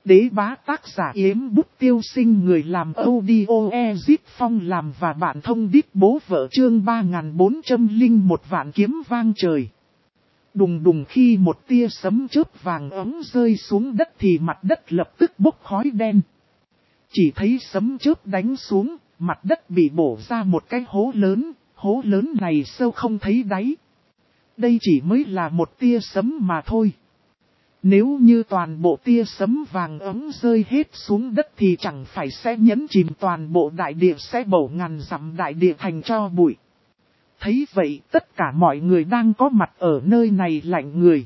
Đế bá tác giả Yếm Bút Tiêu Sinh, người làm audio Ezip Phong làm và bạn thông đít bố vợ, chương 3401 vạn kiếm vang trời. Đùng đùng, khi một tia sấm chớp vàng ấm rơi xuống đất thì mặt đất lập tức bốc khói đen. Chỉ thấy sấm chớp đánh xuống, mặt đất bị bổ ra một cái hố lớn này sâu không thấy đáy. Đây chỉ mới là một tia sấm mà thôi. Nếu như toàn bộ tia sấm vàng ấm rơi hết xuống đất thì chẳng phải sẽ nhấn chìm toàn bộ đại địa, sẽ bổ ngàn dặm đại địa thành tro bụi. Thấy vậy, tất cả mọi người đang có mặt ở nơi này lạnh người.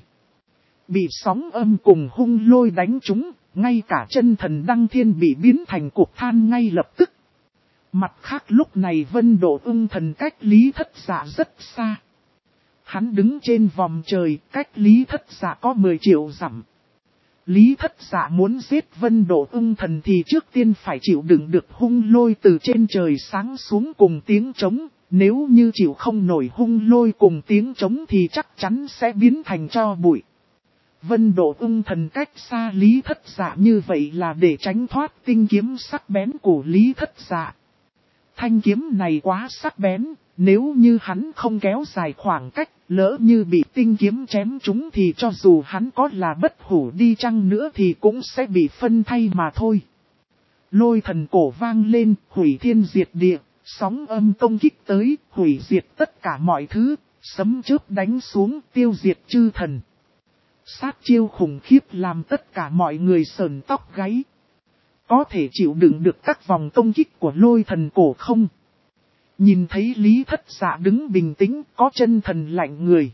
Bị sóng âm cùng hung lôi đánh trúng, ngay cả chân thần Đăng Thiên bị biến thành cục than ngay lập tức. Mặt khác lúc này Vân Độ Ưng Thần cách Lý Thất Dạ rất xa. Hắn đứng trên vòm trời, cách Lý Thất Dạ có 10 triệu dặm. Lý Thất Dạ muốn giết Vân Độ Ưng Thần thì trước tiên phải chịu đựng được hung lôi từ trên trời sáng xuống cùng tiếng trống. Nếu như chịu không nổi hung lôi cùng tiếng trống thì chắc chắn sẽ biến thành tro bụi. Vân Độ Ưng Thần cách xa Lý Thất Dạ như vậy là để tránh thoát tinh kiếm sắc bén của Lý Thất Dạ. Thanh kiếm này quá sắc bén, nếu như hắn không kéo dài khoảng cách, lỡ như bị tinh kiếm chém trúng thì cho dù hắn có là bất hủ đi chăng nữa thì cũng sẽ bị phân thay mà thôi. Lôi thần cổ vang lên, hủy thiên diệt địa, sóng âm công kích tới, hủy diệt tất cả mọi thứ, sấm chớp đánh xuống, tiêu diệt chư thần. Sát chiêu khủng khiếp làm tất cả mọi người sờn tóc gáy. Có thể chịu đựng được các vòng công kích của lôi thần cổ không? Nhìn thấy Lý Thất Dạ đứng bình tĩnh, có chân thần lạnh người.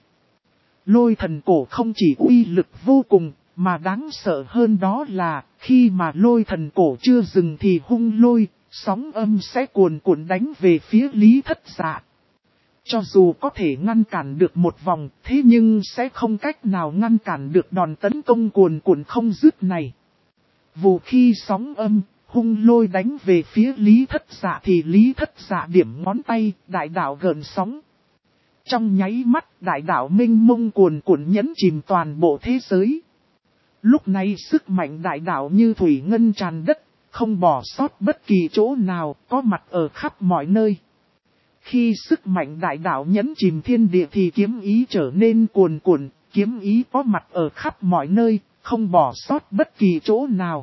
Lôi thần cổ không chỉ uy lực vô cùng, mà đáng sợ hơn đó là, khi mà lôi thần cổ chưa dừng thì hung lôi, sóng âm sẽ cuồn cuộn đánh về phía Lý Thất Dạ. Cho dù có thể ngăn cản được một vòng, thế nhưng sẽ không cách nào ngăn cản được đòn tấn công cuồn cuộn không dứt này. Vụ khi sóng âm, hung lôi đánh về phía Lý Thất Dạ thì Lý Thất Dạ điểm ngón tay, đại đạo gợn sóng. Trong nháy mắt, đại đạo minh mông cuồn cuộn nhấn chìm toàn bộ thế giới. Lúc này sức mạnh đại đạo như thủy ngân tràn đất, không bỏ sót bất kỳ chỗ nào, có mặt ở khắp mọi nơi. Khi sức mạnh đại đạo nhấn chìm thiên địa thì kiếm ý trở nên cuồn cuộn, kiếm ý có mặt ở khắp mọi nơi, không bỏ sót bất kỳ chỗ nào.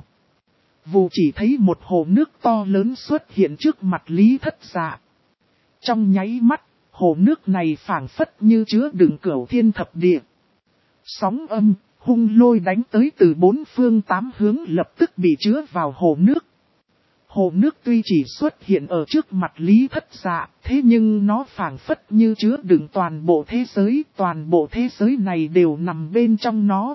Vụ chỉ thấy một hồ nước to lớn xuất hiện trước mặt Lý Thất Dạ. Trong nháy mắt, hồ nước này phảng phất như chứa đựng cửu thiên thập địa. Sóng âm, hung lôi đánh tới từ bốn phương tám hướng lập tức bị chứa vào hồ nước. Hồ nước tuy chỉ xuất hiện ở trước mặt Lý Thất Dạ, thế nhưng nó phảng phất như chứa đựng toàn bộ thế giới này đều nằm bên trong nó.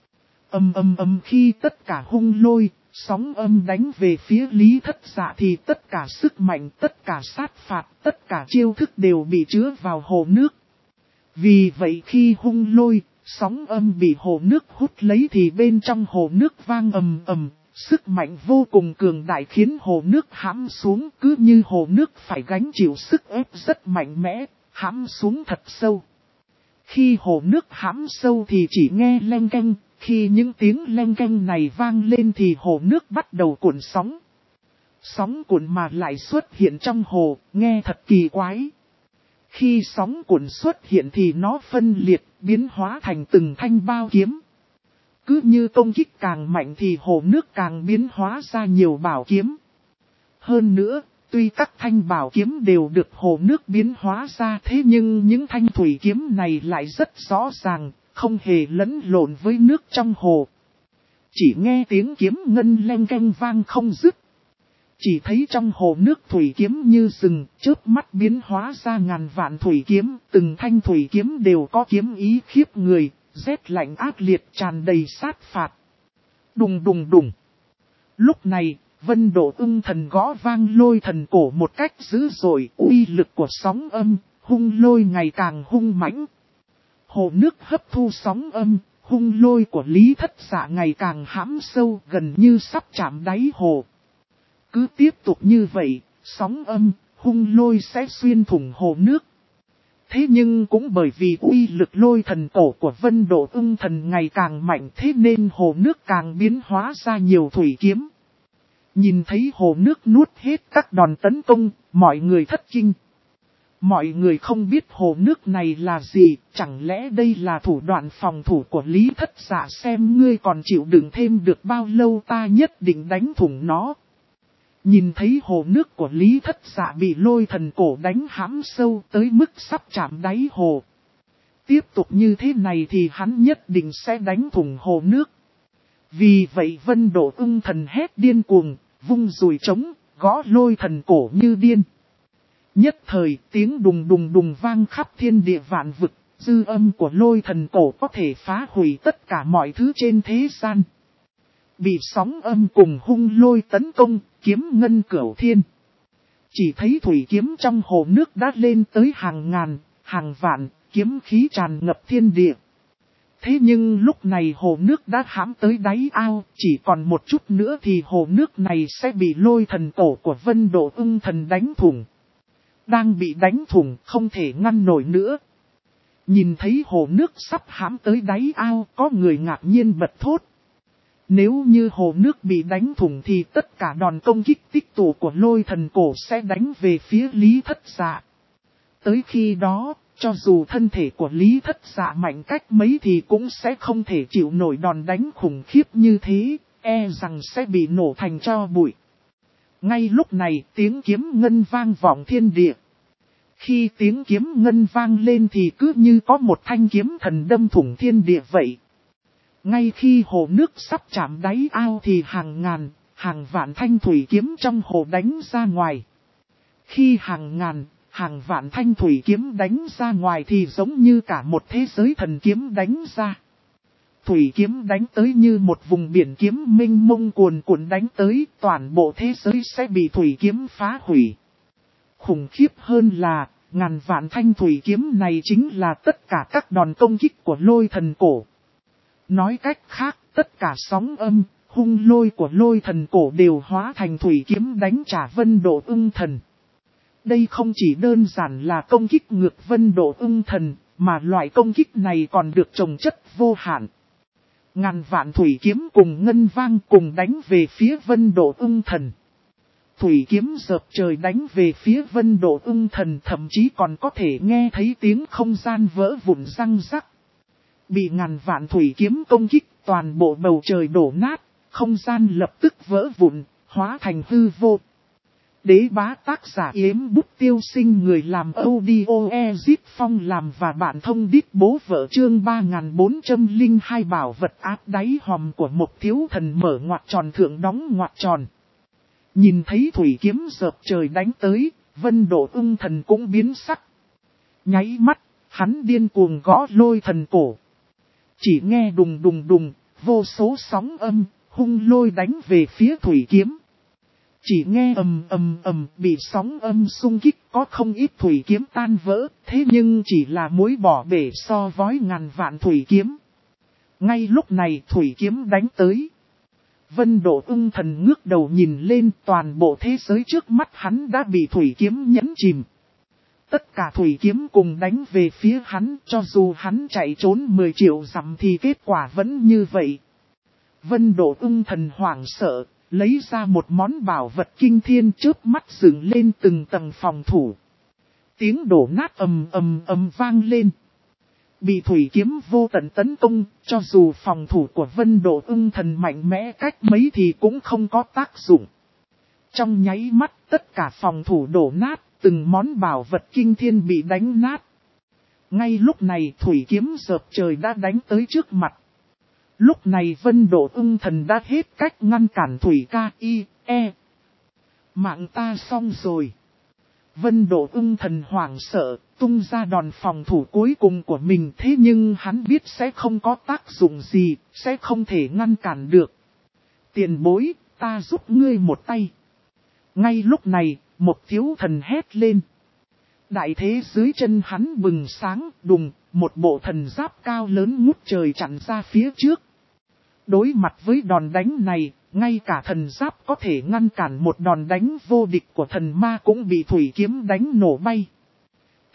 Khi tất cả hung lôi, sóng âm đánh về phía Lý Thất Dạ thì tất cả sức mạnh, tất cả sát phạt, tất cả chiêu thức đều bị chứa vào hồ nước. Vì vậy khi hung lôi, sóng âm bị hồ nước hút lấy thì bên trong hồ nước vang ầm, sức mạnh vô cùng cường đại khiến hồ nước hãm xuống, cứ như hồ nước phải gánh chịu sức ép rất mạnh mẽ, hãm xuống thật sâu. Khi hồ nước hãm sâu thì chỉ nghe leng keng, khi những tiếng leng keng này vang lên thì hồ nước bắt đầu cuộn sóng. Sóng cuộn mà lại xuất hiện trong hồ, nghe thật kỳ quái. Khi sóng cuộn xuất hiện thì nó phân liệt, biến hóa thành từng thanh bao kiếm. Cứ như công kích càng mạnh thì hồ nước càng biến hóa ra nhiều bảo kiếm. Hơn nữa, tuy các thanh bảo kiếm đều được hồ nước biến hóa ra thế nhưng những thanh thủy kiếm này lại rất rõ ràng, không hề lẫn lộn với nước trong hồ. Chỉ nghe tiếng kiếm ngân leng keng vang không dứt. Chỉ thấy trong hồ nước thủy kiếm như rừng, chớp mắt biến hóa ra ngàn vạn thủy kiếm, từng thanh thủy kiếm đều có kiếm ý khiếp người, rét lạnh ác liệt tràn đầy sát phạt. Đùng đùng đùng. Lúc này, Vân Độ Ưng Thần gõ vang lôi thần cổ một cách dữ dội, uy lực của sóng âm, hung lôi ngày càng hung mãnh. Hồ nước hấp thu sóng âm, hung lôi của Lý Thất Dạ ngày càng hãm sâu, gần như sắp chạm đáy hồ. Cứ tiếp tục như vậy, sóng âm, hung lôi sẽ xuyên thủng hồ nước. Thế nhưng cũng bởi vì uy lực lôi thần cổ của Vân Độ Ưng Thần ngày càng mạnh, thế nên hồ nước càng biến hóa ra nhiều thủy kiếm. Nhìn thấy hồ nước nuốt hết các đòn tấn công, mọi người thất kinh. Mọi người không biết hồ nước này là gì, chẳng lẽ đây là thủ đoạn phòng thủ của Lý Thất Dạ, xem ngươi còn chịu đựng thêm được bao lâu, ta nhất định đánh thủng nó. Nhìn thấy hồ nước của Lý Thất Dạ bị lôi thần cổ đánh hãm sâu tới mức sắp chạm đáy hồ. Tiếp tục như thế này thì hắn nhất định sẽ đánh thủng hồ nước. Vì vậy Vân Độ Ưng Thần hét điên cuồng, vung dùi trống, gõ lôi thần cổ như điên. Nhất thời tiếng đùng đùng đùng vang khắp thiên địa vạn vực, dư âm của lôi thần cổ có thể phá hủy tất cả mọi thứ trên thế gian. Bị sóng âm cùng hung lôi tấn công, kiếm ngân cửu thiên. Chỉ thấy thủy kiếm trong hồ nước đã lên tới hàng ngàn, hàng vạn, kiếm khí tràn ngập thiên địa. Thế nhưng lúc này hồ nước đã hãm tới đáy ao, chỉ còn một chút nữa thì hồ nước này sẽ bị lôi thần cổ của Vân Độ Ưng Thần đánh thủng. Đang bị đánh thủng, không thể ngăn nổi nữa. Nhìn thấy hồ nước sắp hãm tới đáy ao, có người ngạc nhiên bật thốt. Nếu như hồ nước bị đánh thủng thì tất cả đòn công kích tích tụ của lôi thần cổ sẽ đánh về phía Lý Thất Dạ. Tới khi đó, cho dù thân thể của Lý Thất Dạ mạnh cách mấy thì cũng sẽ không thể chịu nổi đòn đánh khủng khiếp như thế, e rằng sẽ bị nổ thành tro bụi. Ngay lúc này tiếng kiếm ngân vang vọng thiên địa. Khi tiếng kiếm ngân vang lên thì cứ như có một thanh kiếm thần đâm thủng thiên địa vậy. Ngay khi hồ nước sắp chạm đáy ao thì hàng ngàn, hàng vạn thanh thủy kiếm trong hồ đánh ra ngoài. Khi hàng ngàn, hàng vạn thanh thủy kiếm đánh ra ngoài thì giống như cả một thế giới thần kiếm đánh ra. Thủy kiếm đánh tới như một vùng biển kiếm mênh mông cuồn cuộn đánh tới, toàn bộ thế giới sẽ bị thủy kiếm phá hủy. Khủng khiếp hơn là, ngàn vạn thanh thủy kiếm này chính là tất cả các đòn công kích của lôi thần cổ. Nói cách khác, tất cả sóng âm, hung lôi của lôi thần cổ đều hóa thành thủy kiếm đánh trả Vân Độ Ưng Thần. Đây không chỉ đơn giản là công kích ngược Vân Độ Ưng Thần, mà loại công kích này còn được chồng chất vô hạn. Ngàn vạn thủy kiếm cùng ngân vang cùng đánh về phía Vân Độ Ưng Thần. Thủy kiếm dợp trời đánh về phía Vân Độ Ưng Thần, thậm chí còn có thể nghe thấy tiếng không gian vỡ vụn răng rắc. Bị ngàn vạn thủy kiếm công kích, toàn bộ bầu trời đổ nát, không gian lập tức vỡ vụn, hóa thành hư vô. Đế bá tác giả Yếm Bút Tiêu Sinh, người làm audio Ezip Phong làm và bạn thông đít bố vợ, chương 3402 bảo vật áp đáy hòm của một thiếu thần mở ngoặc tròn thượng đóng ngoặc tròn. Nhìn thấy thủy kiếm dợp trời đánh tới, Vân Độ Ưng Thần cũng biến sắc. Nháy mắt, hắn điên cuồng gõ lôi thần cổ. Chỉ nghe đùng đùng đùng, vô số sóng âm, hung lôi đánh về phía thủy kiếm. Chỉ nghe ầm ầm ầm, bị sóng âm xung kích, có không ít thủy kiếm tan vỡ, thế nhưng chỉ là muối bỏ bể so với ngàn vạn thủy kiếm. Ngay lúc này thủy kiếm đánh tới. Vân Độ Ưng Thần ngước đầu nhìn lên, toàn bộ thế giới trước mắt hắn đã bị thủy kiếm nhấn chìm. Tất cả thủy kiếm cùng đánh về phía hắn, cho dù hắn chạy trốn 10 triệu dặm thì kết quả vẫn như vậy. Vân Độ Ưng Thần hoảng sợ, lấy ra một món bảo vật kinh thiên, chớp mắt dựng lên từng tầng phòng thủ. Tiếng đổ nát ầm ầm ầm vang lên. Bị thủy kiếm vô tận tấn công, cho dù phòng thủ của Vân Độ Ưng Thần mạnh mẽ cách mấy thì cũng không có tác dụng. Trong nháy mắt, tất cả phòng thủ đổ nát, từng món bảo vật kinh thiên bị đánh nát. Ngay lúc này thủy kiếm dợp trời đã đánh tới trước mặt. Lúc này Vân Độ Ưng Thần đã hết cách ngăn cản thủy K.I.E. Mạng ta xong rồi. Vân Độ Ưng Thần hoảng sợ, tung ra đòn phòng thủ cuối cùng của mình, thế nhưng hắn biết sẽ không có tác dụng gì, sẽ không thể ngăn cản được. Tiền bối, ta giúp ngươi một tay. Ngay lúc này, một thiếu thần hét lên. Đại thế dưới chân hắn bừng sáng, đùng, một bộ thần giáp cao lớn ngút trời chặn ra phía trước. Đối mặt với đòn đánh này, ngay cả thần giáp có thể ngăn cản một đòn đánh vô địch của thần ma cũng bị thủy kiếm đánh nổ bay.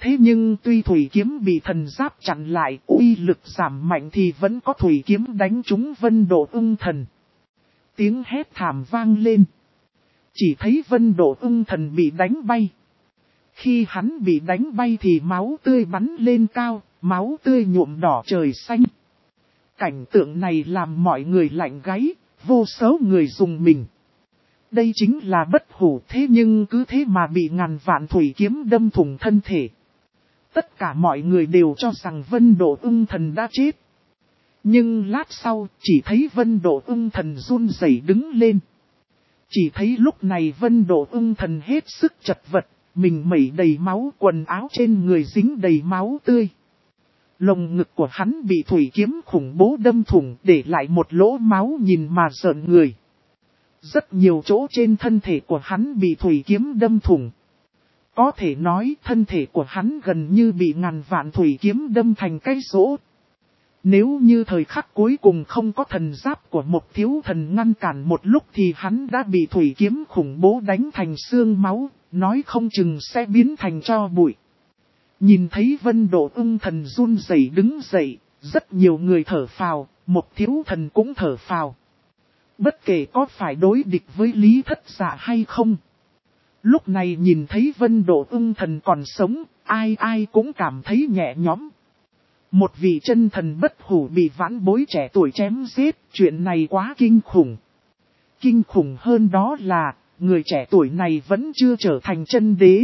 Thế nhưng tuy thủy kiếm bị thần giáp chặn lại, uy lực giảm mạnh thì vẫn có thủy kiếm đánh trúng Vân Độ Ưng Thần. Tiếng hét thảm vang lên. Chỉ thấy Vân Độ Ưng Thần bị đánh bay. Khi hắn bị đánh bay thì máu tươi bắn lên cao, máu tươi nhuộm đỏ trời xanh. Cảnh tượng này làm mọi người lạnh gáy, vô số người rùng mình. Đây chính là bất hủ, thế nhưng cứ thế mà bị ngàn vạn thủy kiếm đâm thủng thân thể. Tất cả mọi người đều cho rằng Vân Độ Ưng Thần đã chết. Nhưng lát sau, chỉ thấy Vân Độ Ưng Thần run rẩy đứng lên. Chỉ thấy lúc này Vân Độ Ưng Thần hết sức chật vật, mình mẩy đầy máu, quần áo trên người dính đầy máu tươi. Lồng ngực của hắn bị thủy kiếm khủng bố đâm thủng, để lại một lỗ máu nhìn mà rợn người. Rất nhiều chỗ trên thân thể của hắn bị thủy kiếm đâm thủng. Có thể nói thân thể của hắn gần như bị ngàn vạn thủy kiếm đâm thành cái rỗ. Nếu như thời khắc cuối cùng không có thần giáp của một thiếu thần ngăn cản một lúc thì hắn đã bị thủy kiếm khủng bố đánh thành xương máu, nói không chừng sẽ biến thành tro bụi. Nhìn thấy Vân Độ Ưng Thần run rẩy đứng dậy, rất nhiều người thở phào, một thiếu thần cũng thở phào. Bất kể có phải đối địch với Lý Thất Dạ hay không. Lúc này nhìn thấy Vân Độ Ưng Thần còn sống, ai ai cũng cảm thấy nhẹ nhõm. Một vị chân thần bất hủ bị vãn bối trẻ tuổi chém giết, chuyện này quá kinh khủng. Kinh khủng hơn đó là, người trẻ tuổi này vẫn chưa trở thành chân đế.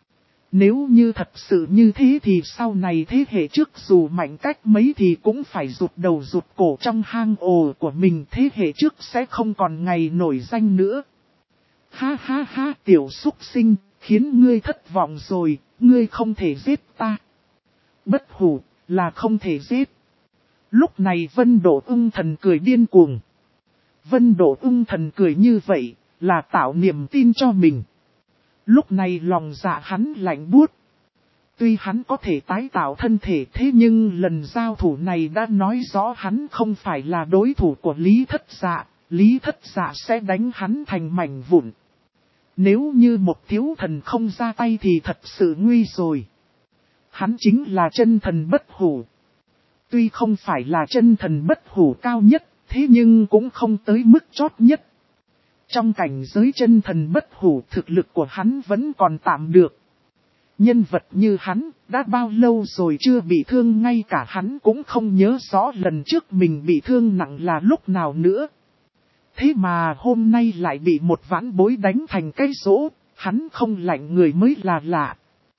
Nếu như thật sự như thế thì sau này thế hệ trước dù mạnh cách mấy thì cũng phải rụt đầu rụt cổ trong hang ổ của mình, thế hệ trước sẽ không còn ngày nổi danh nữa. Ha ha ha, tiểu súc sinh, khiến ngươi thất vọng rồi, ngươi không thể giết ta. Bất hủ, là không thể giết. Lúc này Vân Độ Ưng Thần cười điên cuồng. Vân Độ Ưng Thần cười như vậy, là tạo niềm tin cho mình. Lúc này lòng dạ hắn lạnh buốt. Tuy hắn có thể tái tạo thân thể, thế nhưng lần giao thủ này đã nói rõ hắn không phải là đối thủ của Lý Thất Dạ. Lý Thất Dạ sẽ đánh hắn thành mảnh vụn. Nếu như một thiếu thần không ra tay thì thật sự nguy rồi. Hắn chính là chân thần bất hủ. Tuy không phải là chân thần bất hủ cao nhất, thế nhưng cũng không tới mức chót nhất. Trong cảnh giới chân thần bất hủ, thực lực của hắn vẫn còn tạm được. Nhân vật như hắn, đã bao lâu rồi chưa bị thương, ngay cả hắn cũng không nhớ rõ lần trước mình bị thương nặng là lúc nào nữa. Thế mà hôm nay lại bị một vãn bối đánh thành cái rỗ, hắn không lạnh người mới là lạ.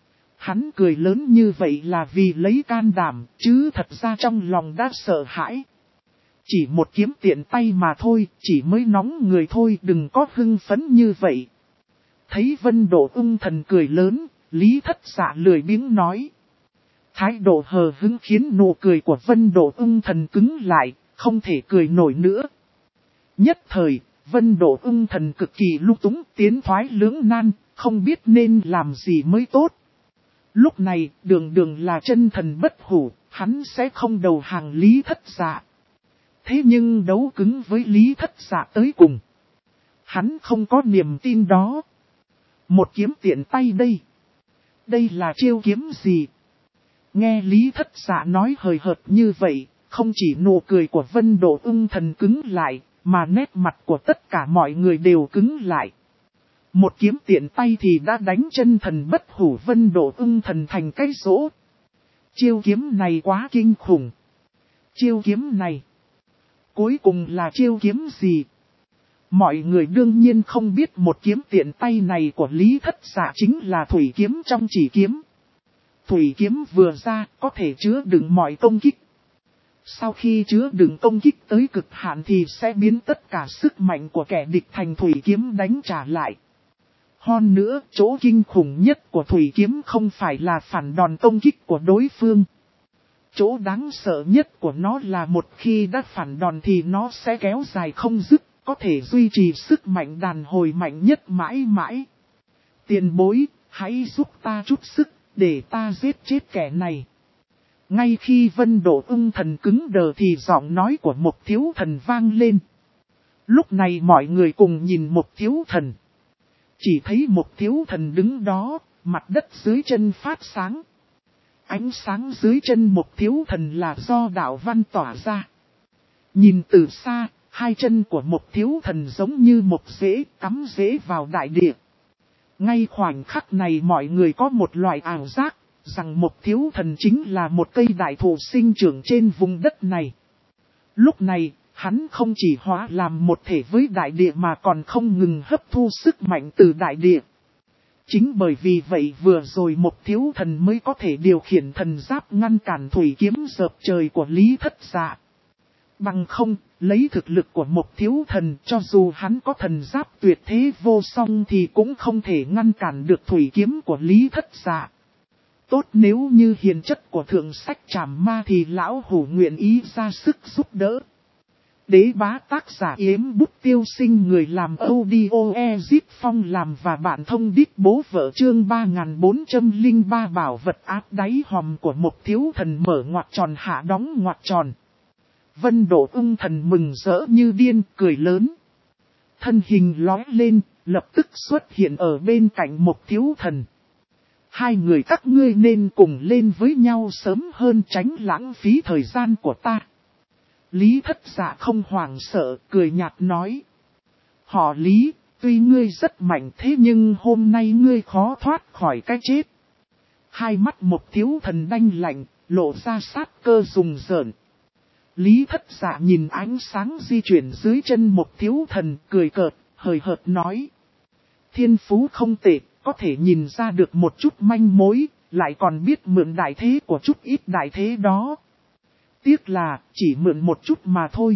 Hắn cười lớn như vậy là vì lấy can đảm, chứ thật ra trong lòng đã sợ hãi. Chỉ một kiếm tiện tay mà thôi, chỉ mới nóng người thôi, đừng có hưng phấn như vậy. Thấy Vân Độ Ưng Thần cười lớn, Lý Thất Dạ lười biếng nói. Thái độ hờ hững khiến nụ cười của Vân Độ Ưng Thần cứng lại, không thể cười nổi nữa. Nhất thời, Vân Độ Ưng Thần cực kỳ lung túng, tiến thoái lưỡng nan, không biết nên làm gì mới tốt. Lúc này, đường đường là chân thần bất hủ, hắn sẽ không đầu hàng Lý Thất Dạ. Thế nhưng đấu cứng với Lý Thất Dạ tới cùng. Hắn không có niềm tin đó. Một kiếm tiện tay đây. Đây là chiêu kiếm gì? Nghe Lý Thất Dạ nói hời hợt như vậy, không chỉ nụ cười của Vân Độ Ưng Thần cứng lại, mà nét mặt của tất cả mọi người đều cứng lại. Một kiếm tiện tay thì đã đánh chân thần bất hủ Vân Độ Ưng Thần thành cái rỗ. Chiêu kiếm này quá kinh khủng. Chiêu kiếm này, cuối cùng là chiêu kiếm gì? Mọi người đương nhiên không biết một kiếm tiện tay này của Lý Thất Dạ chính là thủy kiếm trong chỉ kiếm. Thủy kiếm vừa ra có thể chứa đựng mọi công kích. Sau khi chứa đựng công kích tới cực hạn thì sẽ biến tất cả sức mạnh của kẻ địch thành thủy kiếm đánh trả lại. Hơn nữa, chỗ kinh khủng nhất của thủy kiếm không phải là phản đòn công kích của đối phương. Chỗ đáng sợ nhất của nó là một khi đã phản đòn thì nó sẽ kéo dài không dứt, có thể duy trì sức mạnh đàn hồi mạnh nhất mãi mãi. Tiền bối, hãy giúp ta chút sức, để ta giết chết kẻ này. Ngay khi Vân Độ Ưng Thần cứng đờ thì giọng nói của một thiếu thần vang lên. Lúc này mọi người cùng nhìn một thiếu thần. Chỉ thấy một thiếu thần đứng đó, mặt đất dưới chân phát sáng. ánh sáng dưới chân một thiếu thần là do đạo văn tỏa ra. Nhìn từ xa, hai chân của một thiếu thần giống như một rễ cắm rễ vào đại địa. Ngay khoảnh khắc này mọi người có một loại ảo giác, rằng một thiếu thần chính là một cây đại thụ sinh trưởng trên vùng đất này. Lúc này, hắn không chỉ hóa làm một thể với đại địa mà còn không ngừng hấp thu sức mạnh từ đại địa. Chính bởi vì vậy vừa rồi một thiếu thần mới có thể điều khiển thần giáp ngăn cản thủy kiếm dợp trời của Lý Thất Dạ. Bằng không, lấy thực lực của một thiếu thần cho dù hắn có thần giáp tuyệt thế vô song thì cũng không thể ngăn cản được thủy kiếm của Lý Thất Dạ. Tốt nếu như hiền chất của thượng sách Trảm Ma thì lão hủ nguyện ý ra sức giúp đỡ. Đế bá tác giả Yếm Bút Tiêu Sinh, người làm audio Ezip Phong làm và bạn thông đít bố vợ chương 3403 bảo vật áp đáy hòm của một thiếu thần mở ngoặc tròn hạ đóng ngoặc tròn. Vân Độ Ung thần mừng rỡ như điên cười lớn. Thân hình lói lên, lập tức xuất hiện ở bên cạnh một thiếu thần. Hai người các ngươi nên cùng lên với nhau sớm hơn tránh lãng phí thời gian của ta. Lý Thất Dạ không hoảng sợ, cười nhạt nói. Họ Lý, tuy ngươi rất mạnh thế nhưng hôm nay ngươi khó thoát khỏi cái chết. Hai mắt một thiếu thần đanh lạnh, lộ ra sát cơ rùng rợn. Lý Thất Dạ nhìn ánh sáng di chuyển dưới chân một thiếu thần, cười cợt, hời hợt nói. Thiên phú không tệ, có thể nhìn ra được một chút manh mối, lại còn biết mượn đại thế của chút ít đại thế đó. Tiếc là, chỉ mượn một chút mà thôi.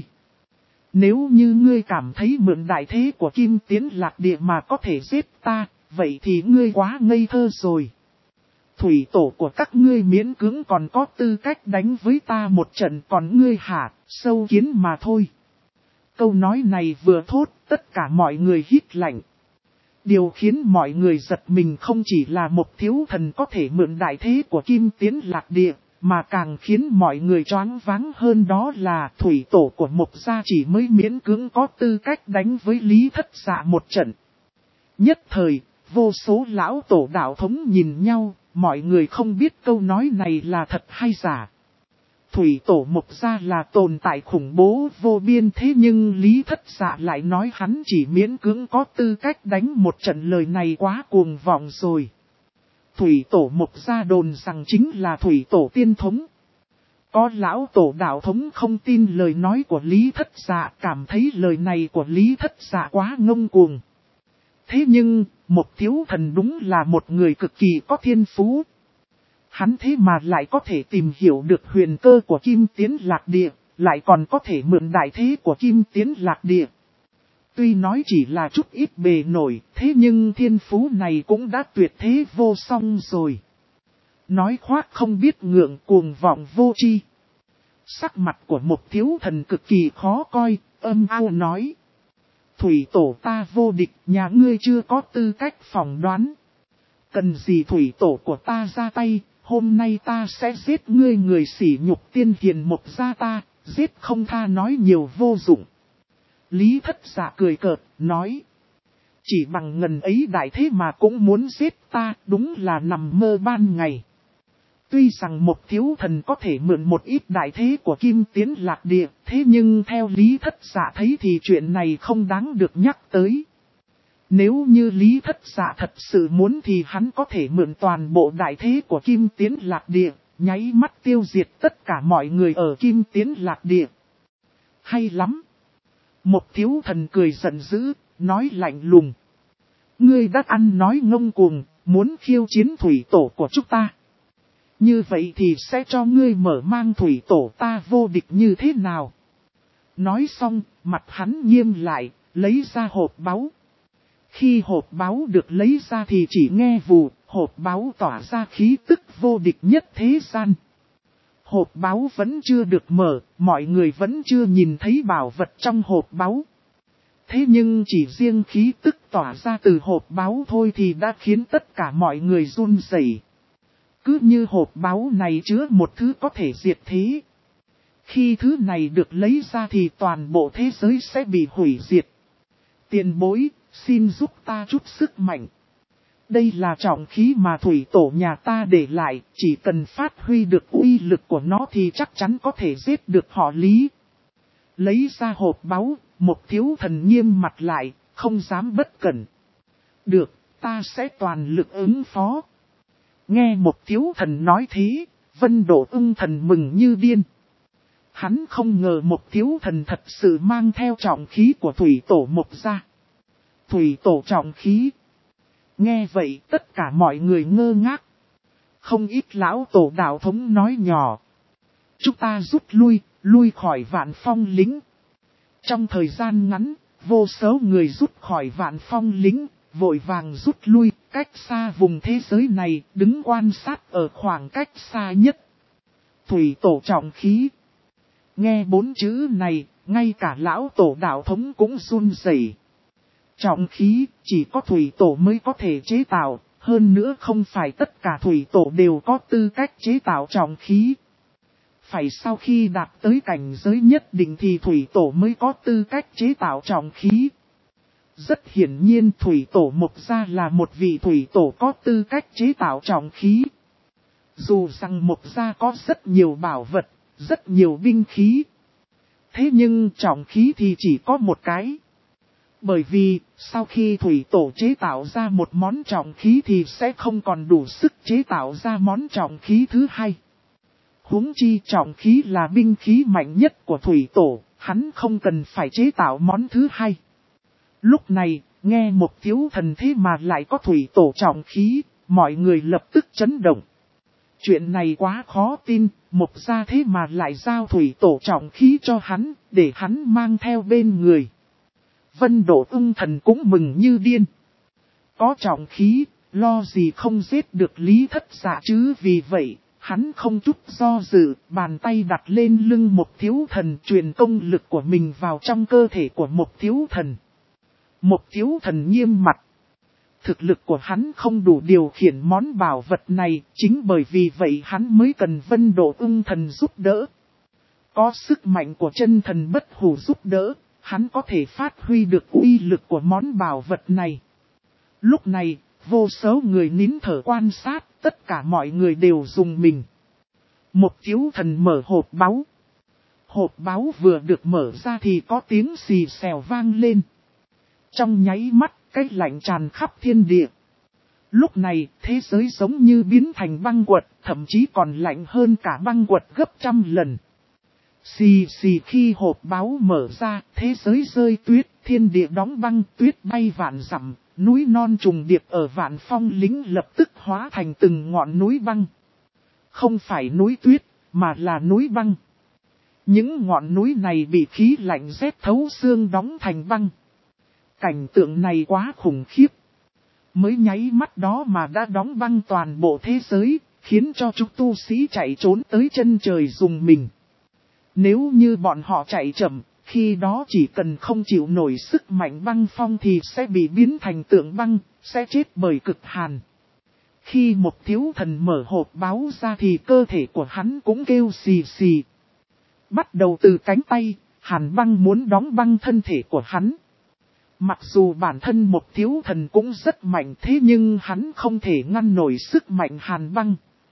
Nếu như ngươi cảm thấy mượn đại thế của Kim Tiến Lạc Địa mà có thể giết ta, vậy thì ngươi quá ngây thơ rồi. Thủy tổ của các ngươi miễn cưỡng còn có tư cách đánh với ta một trận, còn ngươi hả, sâu kiến mà thôi. Câu nói này vừa thốt, tất cả mọi người hít lạnh. Điều khiến mọi người giật mình không chỉ là một thiếu thần có thể mượn đại thế của Kim Tiến Lạc Địa, mà càng khiến mọi người choáng váng hơn đó là thủy tổ của Mộc gia chỉ mới miễn cưỡng có tư cách đánh với Lý Thất Dạ một trận. Nhất thời, vô số lão tổ đạo thống nhìn nhau, mọi người không biết câu nói này là thật hay giả. Thủy tổ Mộc gia là tồn tại khủng bố vô biên, thế nhưng Lý Thất Dạ lại nói hắn chỉ miễn cưỡng có tư cách đánh một trận, lời này quá cuồng vọng rồi. Thủy tổ Mộc gia đồn rằng chính là thủy tổ tiên thống. Có lão tổ đạo thống không tin lời nói của Lý Thất Dạ, cảm thấy lời này của Lý Thất Dạ quá ngông cuồng. Thế nhưng, một thiếu thần đúng là một người cực kỳ có thiên phú. Hắn thế mà lại có thể tìm hiểu được huyền cơ của Kim Tiến Lạc Địa, lại còn có thể mượn đại thế của Kim Tiến Lạc Địa. Tuy nói chỉ là chút ít bề nổi, thế nhưng thiên phú này cũng đã tuyệt thế vô song rồi. Nói khoác không biết ngượng, cuồng vọng vô tri. Sắc mặt của một thiếu thần cực kỳ khó coi, âm ao nói. Thủy tổ ta vô địch, nhà ngươi chưa có tư cách phỏng đoán. Cần gì thủy tổ của ta ra tay, hôm nay ta sẽ giết ngươi, người sỉ nhục tiên hiền Mộc gia ta, giết không tha nói nhiều vô dụng. Lý Thất Dạ cười cợt, nói. Chỉ bằng ngần ấy đại thế mà cũng muốn giết ta, đúng là nằm mơ ban ngày. Tuy rằng một thiếu thần có thể mượn một ít đại thế của Kim Tiến Lạc Địa, thế nhưng theo Lý Thất Dạ thấy thì chuyện này không đáng được nhắc tới. Nếu như Lý Thất Dạ thật sự muốn thì hắn có thể mượn toàn bộ đại thế của Kim Tiến Lạc Địa, nháy mắt tiêu diệt tất cả mọi người ở Kim Tiến Lạc Địa. Hay lắm! Một thiếu thần cười giận dữ, nói lạnh lùng. Ngươi đã ăn nói ngông cuồng, muốn khiêu chiến thủy tổ của chúng ta. Như vậy thì sẽ cho ngươi mở mang thủy tổ ta vô địch như thế nào? Nói xong, mặt hắn nghiêm lại, lấy ra hộp báu. Khi hộp báu được lấy ra thì chỉ nghe vù, hộp báu tỏa ra khí tức vô địch nhất thế gian. Hộp báu vẫn chưa được mở, mọi người vẫn chưa nhìn thấy bảo vật trong hộp báu. Thế nhưng chỉ riêng khí tức tỏa ra từ hộp báu thôi thì đã khiến tất cả mọi người run rẩy. Cứ như hộp báu này chứa một thứ có thể diệt thế. Khi thứ này được lấy ra thì toàn bộ thế giới sẽ bị hủy diệt. Tiền bối, xin giúp ta chút sức mạnh. Đây là trọng khí mà thủy tổ nhà ta để lại, chỉ cần phát huy được uy lực của nó thì chắc chắn có thể giết được họ Lý. Lấy ra hộp báu, một thiếu thần nghiêm mặt lại, không dám bất cẩn. Được, ta sẽ toàn lực ứng phó. Nghe một thiếu thần nói thế, Vân Độ Ưng thần mừng như điên. Hắn không ngờ một thiếu thần thật sự mang theo trọng khí của thủy tổ Mộc gia. Thủy tổ trọng khí. Nghe vậy tất cả mọi người ngơ ngác. Không ít lão tổ đạo thống nói nhỏ. Chúng ta rút lui khỏi Vạn Phong lĩnh. Trong thời gian ngắn, vô số người rút khỏi Vạn Phong lĩnh, vội vàng rút lui, cách xa vùng thế giới này, đứng quan sát ở khoảng cách xa nhất. Thủy tổ trọng khí. Nghe 4 chữ này, ngay cả lão tổ đạo thống cũng run rẩy. Trọng khí, chỉ có thủy tổ mới có thể chế tạo, hơn nữa không phải tất cả thủy tổ đều có tư cách chế tạo trọng khí. Phải sau khi đạt tới cảnh giới nhất định thì thủy tổ mới có tư cách chế tạo trọng khí. Rất hiển nhiên thủy tổ Mộc gia là một vị thủy tổ có tư cách chế tạo trọng khí. Dù rằng Mộc gia có rất nhiều bảo vật, rất nhiều binh khí. Thế nhưng trọng khí thì chỉ có một cái. Bởi vì, sau khi thủy tổ chế tạo ra một món trọng khí thì sẽ không còn đủ sức chế tạo ra món trọng khí thứ hai. Huống chi trọng khí là binh khí mạnh nhất của thủy tổ, hắn không cần phải chế tạo món thứ hai. Lúc này, nghe một thiếu thần thế mà lại có thủy tổ trọng khí, mọi người lập tức chấn động. Chuyện này quá khó tin, Mộc gia thế mà lại giao thủy tổ trọng khí cho hắn, để hắn mang theo bên người. Vân Độ Ưng thần cũng mừng như điên. Có trọng khí, lo gì không giết được Lý Thất Dạ chứ, vì vậy, hắn không chút do dự, bàn tay đặt lên lưng một thiếu thần, truyền công lực của mình vào trong cơ thể của một thiếu thần. Một thiếu thần nghiêm mặt. Thực lực của hắn không đủ điều khiển món bảo vật này, chính bởi vì vậy hắn mới cần Vân Độ Ưng thần giúp đỡ. Có sức mạnh của chân thần bất hủ giúp đỡ, hắn có thể phát huy được uy lực của món bảo vật này. Lúc này, vô số người nín thở quan sát, tất cả mọi người đều dùng mình. Một thiếu thần mở hộp báu. Hộp báu vừa được mở ra thì có tiếng xì xèo vang lên. Trong nháy mắt, cái lạnh tràn khắp thiên địa. Lúc này, thế giới giống như biến thành băng quật, thậm chí còn lạnh hơn cả băng quật gấp 100 lần. Xì xì khi hộp báu mở ra, thế giới rơi tuyết, thiên địa đóng băng, tuyết bay vạn dặm, núi non trùng điệp ở Vạn Phong lĩnh lập tức hóa thành từng ngọn núi băng. Không phải núi tuyết, mà là núi băng. Những ngọn núi này bị khí lạnh rét thấu xương đóng thành băng. Cảnh tượng này quá khủng khiếp. Mới nháy mắt đó mà đã đóng băng toàn bộ thế giới, khiến cho chúng tu sĩ chạy trốn tới chân trời dùng mình. Nếu như bọn họ chạy chậm, khi đó chỉ cần không chịu nổi sức mạnh băng phong thì sẽ bị biến thành tượng băng, sẽ chết bởi cực hàn. Khi một thiếu thần mở hộp báu ra thì cơ thể của hắn cũng kêu xì xì. Bắt đầu từ cánh tay, hàn băng muốn đóng băng thân thể của hắn. Mặc dù bản thân một thiếu thần cũng rất mạnh thế nhưng hắn không thể ngăn nổi sức mạnh hàn băng.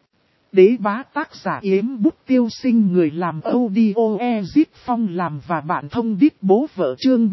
Đế bá tác giả Yếm Bút Tiêu Sinh, người làm audio Ezit Phong làm và bạn thông đít bố vợ, chương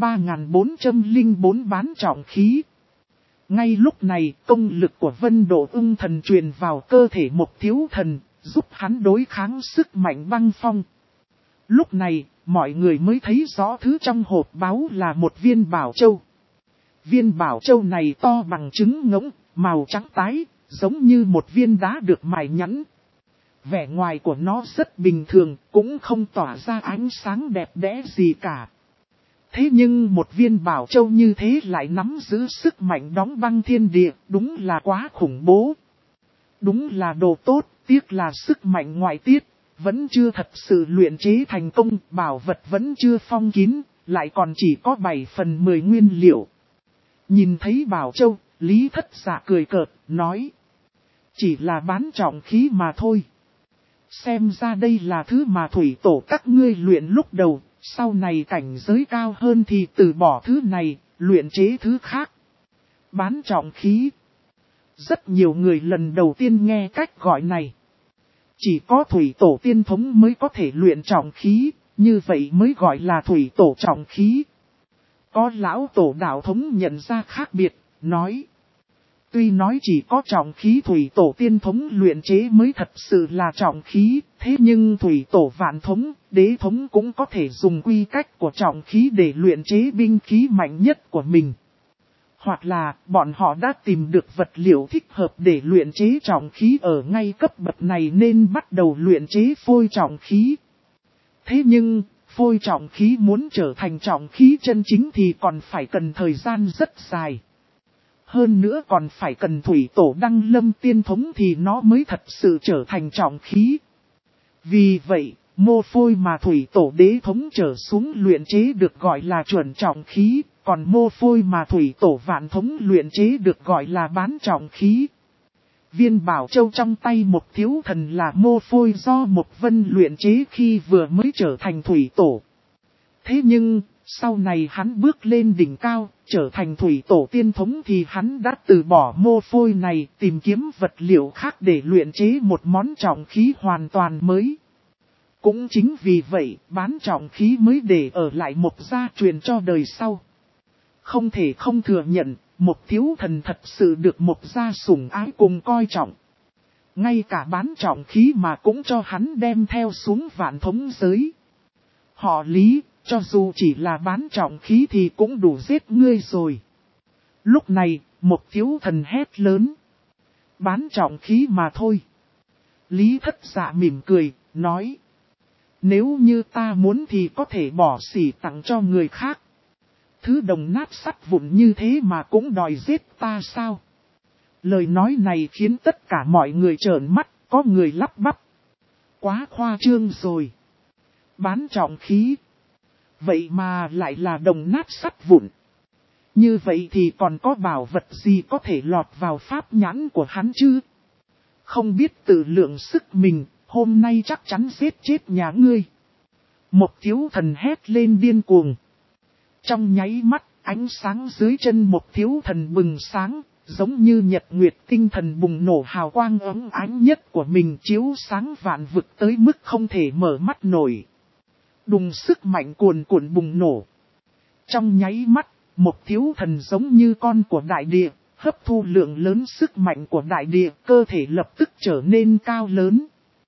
3404 bán trọng khí. Ngay lúc này công lực của Vân Độ Ưng thần truyền vào cơ thể một thiếu thần, giúp hắn đối kháng sức mạnh băng phong. Lúc này, mọi người mới thấy rõ thứ trong hộp báu là một viên bảo châu. Viên bảo châu này to bằng trứng ngỗng, màu trắng tái, giống như một viên đá được mài nhẵn. Vẻ ngoài của nó rất bình thường, cũng không tỏa ra ánh sáng đẹp đẽ gì cả. Thế nhưng một viên bảo châu như thế lại nắm giữ sức mạnh đóng băng thiên địa, đúng là quá khủng bố. Đúng là đồ tốt, tiếc là sức mạnh ngoại tiết, vẫn chưa thật sự luyện chế thành công, bảo vật vẫn chưa phong kín, lại còn chỉ có 7/10 nguyên liệu. Nhìn thấy bảo châu, Lý Thất Dạ cười cợt, nói. Chỉ là bán trọng khí mà thôi. Xem ra đây là thứ mà thủy tổ các ngươi luyện lúc đầu, sau này cảnh giới cao hơn thì từ bỏ thứ này, luyện chế thứ khác. Bán trọng khí. Rất nhiều người lần đầu tiên nghe cách gọi này. Chỉ có thủy tổ tiên thống mới có thể luyện trọng khí, như vậy mới gọi là thủy tổ trọng khí. Có lão tổ đạo thống nhận ra khác biệt, nói. Tuy nói chỉ có trọng khí thủy tổ tiên thống luyện chế mới thật sự là trọng khí, thế nhưng thủy tổ vạn thống, đế thống cũng có thể dùng quy cách của trọng khí để luyện chế binh khí mạnh nhất của mình. Hoặc là bọn họ đã tìm được vật liệu thích hợp để luyện chế trọng khí ở ngay cấp bậc này nên bắt đầu luyện chế phôi trọng khí. Thế nhưng, phôi trọng khí muốn trở thành trọng khí chân chính thì còn phải cần thời gian rất dài. Hơn nữa còn phải cần thủy tổ đăng lâm tiên thống thì nó mới thật sự trở thành trọng khí. Vì vậy, mô phôi mà thủy tổ đế thống trở xuống luyện chế được gọi là chuẩn trọng khí, còn mô phôi mà thủy tổ vạn thống luyện chế được gọi là bán trọng khí. Viên bảo châu trong tay một thiếu thần là mô phôi do một vân luyện chế khi vừa mới trở thành thủy tổ. Thế nhưng, sau này hắn bước lên đỉnh cao, trở thành thủy tổ tiên thống thì hắn đã từ bỏ mô phôi này, tìm kiếm vật liệu khác để luyện chế một món trọng khí hoàn toàn mới. Cũng chính vì vậy, bán trọng khí mới để ở lại một gia truyền cho đời sau. Không thể không thừa nhận, một thiếu thần thật sự được một gia sủng ái cùng coi trọng. Ngay cả bán trọng khí mà cũng cho hắn đem theo xuống vạn thống giới. Họ Lý, cho dù chỉ là bán trọng khí thì cũng đủ giết ngươi rồi. Lúc này, một thiếu thần hét lớn. Bán trọng khí mà thôi. Lý Thất Dạ mỉm cười, nói. Nếu như ta muốn thì có thể bỏ xỉ tặng cho người khác. Thứ đồng nát sắt vụn như thế mà cũng đòi giết ta sao? Lời nói này khiến tất cả mọi người trợn mắt, có người lắp bắp. Quá khoa trương rồi. Bán trọng khí. Vậy mà lại là đồng nát sắt vụn. Như vậy thì còn có bảo vật gì có thể lọt vào pháp nhãn của hắn chứ? Không biết tự lượng sức mình, hôm nay chắc chắn giết chết nhà ngươi. Một thiếu thần hét lên điên cuồng. Trong nháy mắt, ánh sáng dưới chân một thiếu thần bừng sáng, giống như nhật nguyệt tinh thần bùng nổ hào quang ấm ánh nhất của mình chiếu sáng vạn vực tới mức không thể mở mắt nổi. Đùng sức mạnh cuồn cuộn bùng nổ. Trong nháy mắt, một thiếu thần giống như con của đại địa, hấp thu lượng lớn sức mạnh của đại địa, cơ thể lập tức trở nên cao lớn.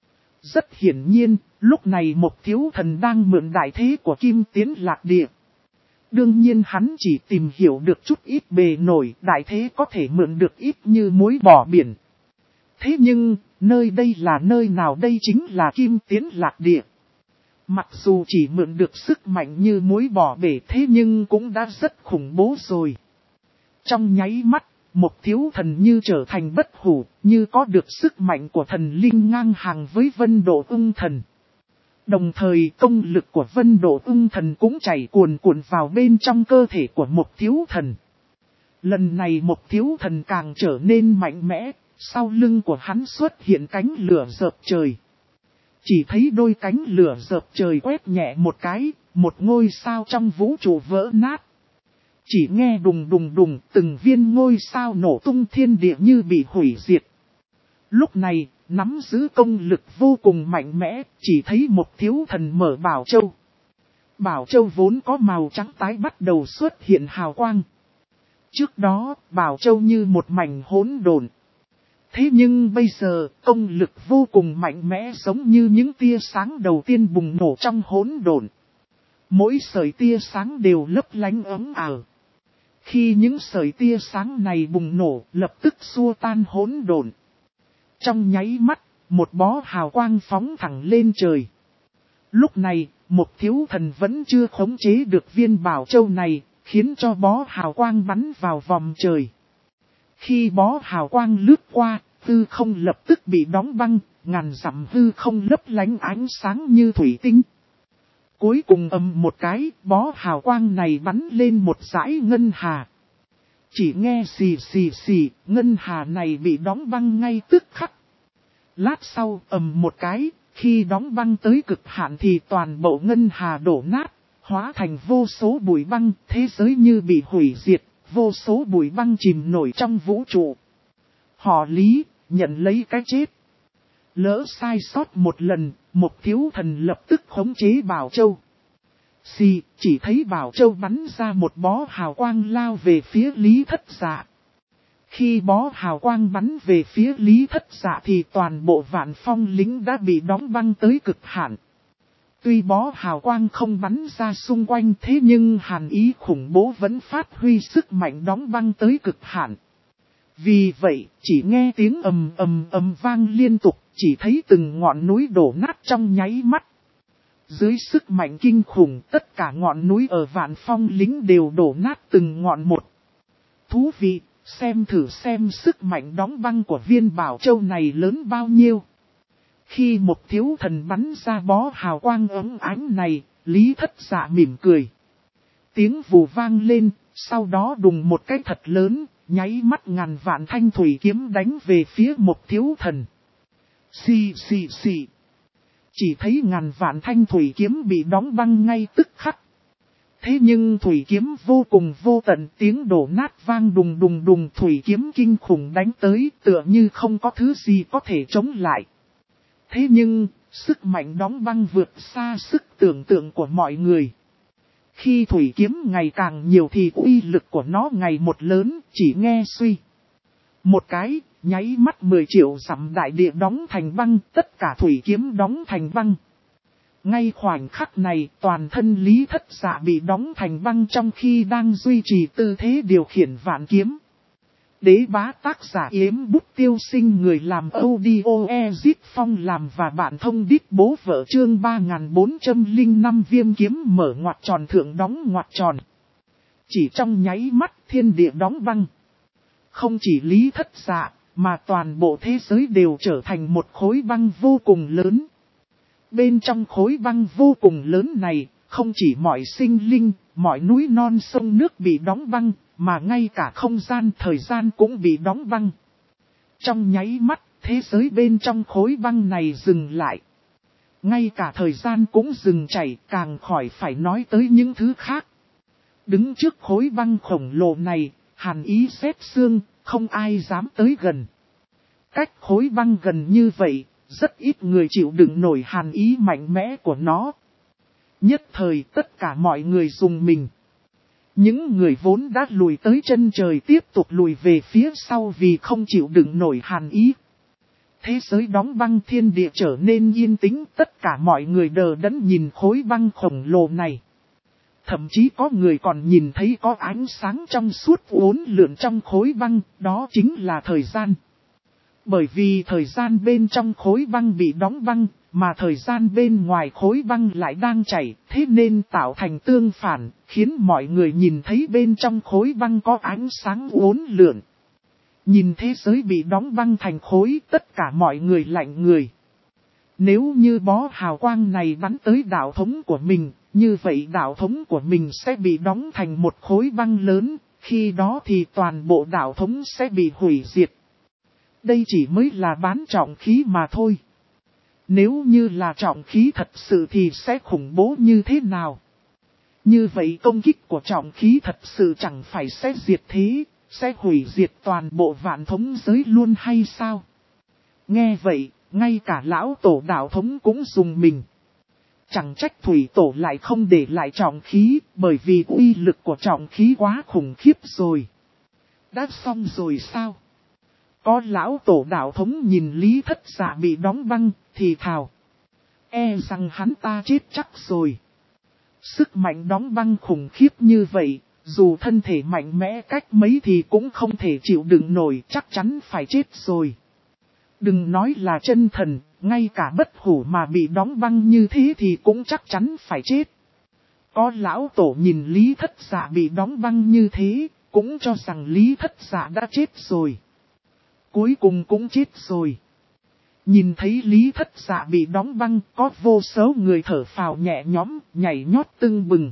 Rất hiển nhiên, lúc này một thiếu thần đang mượn đại thế của Kim Tiến Lạc Địa. Đương nhiên hắn chỉ tìm hiểu được chút ít bề nổi, đại thế có thể mượn được ít như muối bỏ biển. Thế nhưng, nơi đây là nơi nào? Đây chính là Kim Tiến Lạc Địa. Mặc dù chỉ mượn được sức mạnh như muối bỏ bể thế nhưng cũng đã rất khủng bố rồi. Trong nháy mắt, một thiếu thần như trở thành bất hủ, như có được sức mạnh của thần linh ngang hàng với Vân Độ Ưng Thần. Đồng thời công lực của Vân Độ Ưng Thần cũng chảy cuồn cuộn vào bên trong cơ thể của một thiếu thần. Lần này một thiếu thần càng trở nên mạnh mẽ, sau lưng của hắn xuất hiện cánh lửa rợp trời. Chỉ thấy đôi cánh lửa rợp trời quét nhẹ một cái, một ngôi sao trong vũ trụ vỡ nát. Chỉ nghe đùng đùng đùng, từng viên ngôi sao nổ tung thiên địa như bị hủy diệt. Lúc này, nắm giữ công lực vô cùng mạnh mẽ, chỉ thấy một thiếu thần mở bảo châu. Bảo châu vốn có màu trắng tái bắt đầu xuất hiện hào quang. Trước đó, bảo châu như một mảnh hỗn độn. Thế nhưng bây giờ, công lực vô cùng mạnh mẽ giống như những tia sáng đầu tiên bùng nổ trong hỗn độn. Mỗi sợi tia sáng đều lấp lánh ấm ảo. Khi những sợi tia sáng này bùng nổ, lập tức xua tan hỗn độn. Trong nháy mắt, một bó hào quang phóng thẳng lên trời. Lúc này, một thiếu thần vẫn chưa khống chế được viên bảo châu này, khiến cho bó hào quang bắn vào vòng trời. Khi bó hào quang lướt qua, hư không lập tức bị đóng băng, ngàn dặm hư không lấp lánh ánh sáng như thủy tinh. Cuối cùng ầm một cái, bó hào quang này bắn lên một dải ngân hà. Chỉ nghe xì xì xì, ngân hà này bị đóng băng ngay tức khắc. Lát sau ầm một cái, khi đóng băng tới cực hạn thì toàn bộ ngân hà đổ nát, hóa thành vô số bụi băng, thế giới như bị hủy diệt, vô số bụi băng chìm nổi trong vũ trụ. Họ Lý, nhận lấy cái chết. Lỡ sai sót một lần, một thiếu thần lập tức khống chế Bảo Châu. Chỉ thấy Bảo Châu bắn ra một bó hào quang lao về phía Lý Thất Dạ. Khi bó hào quang bắn về phía Lý Thất Dạ thì toàn bộ Vạn Phong lính đã bị đóng băng tới cực hạn. Tuy bó hào quang không bắn ra xung quanh thế nhưng hàn ý khủng bố vẫn phát huy sức mạnh đóng băng tới cực hạn. Vì vậy, chỉ nghe tiếng ầm ầm ầm vang liên tục, chỉ thấy từng ngọn núi đổ nát trong nháy mắt. Dưới sức mạnh kinh khủng, tất cả ngọn núi ở Vạn Phong lính đều đổ nát từng ngọn một. Thú vị, xem thử xem sức mạnh đóng băng của viên Bảo Châu này lớn bao nhiêu. Khi một thiếu thần bắn ra bó hào quang ấm ánh này, Lý Thất Dạ mỉm cười. Tiếng vù vang lên, sau đó đùng một cái thật lớn, nháy mắt ngàn vạn thanh thủy kiếm đánh về phía một thiếu thần. Xì. Chỉ thấy ngàn vạn thanh thủy kiếm bị đóng băng ngay tức khắc. Thế nhưng thủy kiếm vô cùng vô tận, tiếng đổ nát vang đùng đùng, thủy kiếm kinh khủng đánh tới tựa như không có thứ gì có thể chống lại. Thế nhưng, sức mạnh đóng băng vượt xa sức tưởng tượng của mọi người. Khi thủy kiếm ngày càng nhiều thì uy lực của nó ngày một lớn, chỉ nghe suy. Một cái, nháy mắt 10 triệu dặm đại địa đóng thành băng, tất cả thủy kiếm đóng thành băng. Ngay khoảnh khắc này, toàn thân Lý Thất Dạ bị đóng thành băng trong khi đang duy trì tư thế điều khiển vạn kiếm. Đế bá tác giả Yếm Bút Tiêu Sinh, người làm audio Ezit Phong làm và bạn thông đít bố vợ, chương 3405 viêm kiếm mở ngoặc tròn thượng đóng ngoặc tròn. Chỉ trong nháy mắt thiên địa đóng băng. Không chỉ Lý Thất Dạ, mà toàn bộ thế giới đều trở thành một khối băng vô cùng lớn. Bên trong khối băng vô cùng lớn này, không chỉ mọi sinh linh, mọi núi non sông nước bị đóng băng, mà ngay cả không gian thời gian cũng bị đóng băng. Trong nháy mắt, thế giới bên trong khối băng này dừng lại. Ngay cả thời gian cũng dừng chảy, càng khỏi phải nói tới những thứ khác. Đứng trước khối băng khổng lồ này, hàn ý xếp xương, không ai dám tới gần. Cách khối băng gần như vậy, rất ít người chịu đựng nổi hàn ý mạnh mẽ của nó. Nhất thời tất cả mọi người rùng mình. Những người vốn đã lùi tới chân trời tiếp tục lùi về phía sau vì không chịu đựng nổi hàn ý. Thế giới đóng băng, thiên địa trở nên yên tĩnh, tất cả mọi người đờ đẫn nhìn khối băng khổng lồ này. Thậm chí có người còn nhìn thấy có ánh sáng trong suốt uốn lượn trong khối băng, đó chính là thời gian. Bởi vì thời gian bên trong khối băng bị đóng băng, mà thời gian bên ngoài khối băng lại đang chảy, thế nên tạo thành tương phản, khiến mọi người nhìn thấy bên trong khối băng có ánh sáng uốn lượn. Nhìn thế giới bị đóng băng thành khối, tất cả mọi người lạnh người. Nếu như bó hào quang này bắn tới đạo thống của mình, như vậy đạo thống của mình sẽ bị đóng thành một khối băng lớn, khi đó thì toàn bộ đạo thống sẽ bị hủy diệt. Đây chỉ mới là bán trọng khí mà thôi. Nếu như là trọng khí thật sự thì sẽ khủng bố như thế nào? Như vậy công kích của trọng khí thật sự chẳng phải sẽ diệt thế, sẽ hủy diệt toàn bộ vạn thống giới luôn hay sao? Nghe vậy, ngay cả lão tổ đạo thống cũng dùng mình. Chẳng trách thủy tổ lại không để lại trọng khí, bởi vì uy lực của trọng khí quá khủng khiếp rồi. Đã xong rồi sao? Có lão tổ đạo thống nhìn Lý Thất Dạ bị đóng băng, thì thào. E rằng hắn ta chết chắc rồi. Sức mạnh đóng băng khủng khiếp như vậy, dù thân thể mạnh mẽ cách mấy thì cũng không thể chịu đựng nổi, chắc chắn phải chết rồi. Đừng nói là chân thần, ngay cả bất hủ mà bị đóng băng như thế thì cũng chắc chắn phải chết. Có lão tổ nhìn Lý Thất Dạ bị đóng băng như thế, cũng cho rằng Lý Thất Dạ đã chết rồi. Cuối cùng cũng chết rồi. Nhìn thấy Lý Thất Dạ bị đóng băng, có vô số người thở phào nhẹ nhõm, nhảy nhót tưng bừng.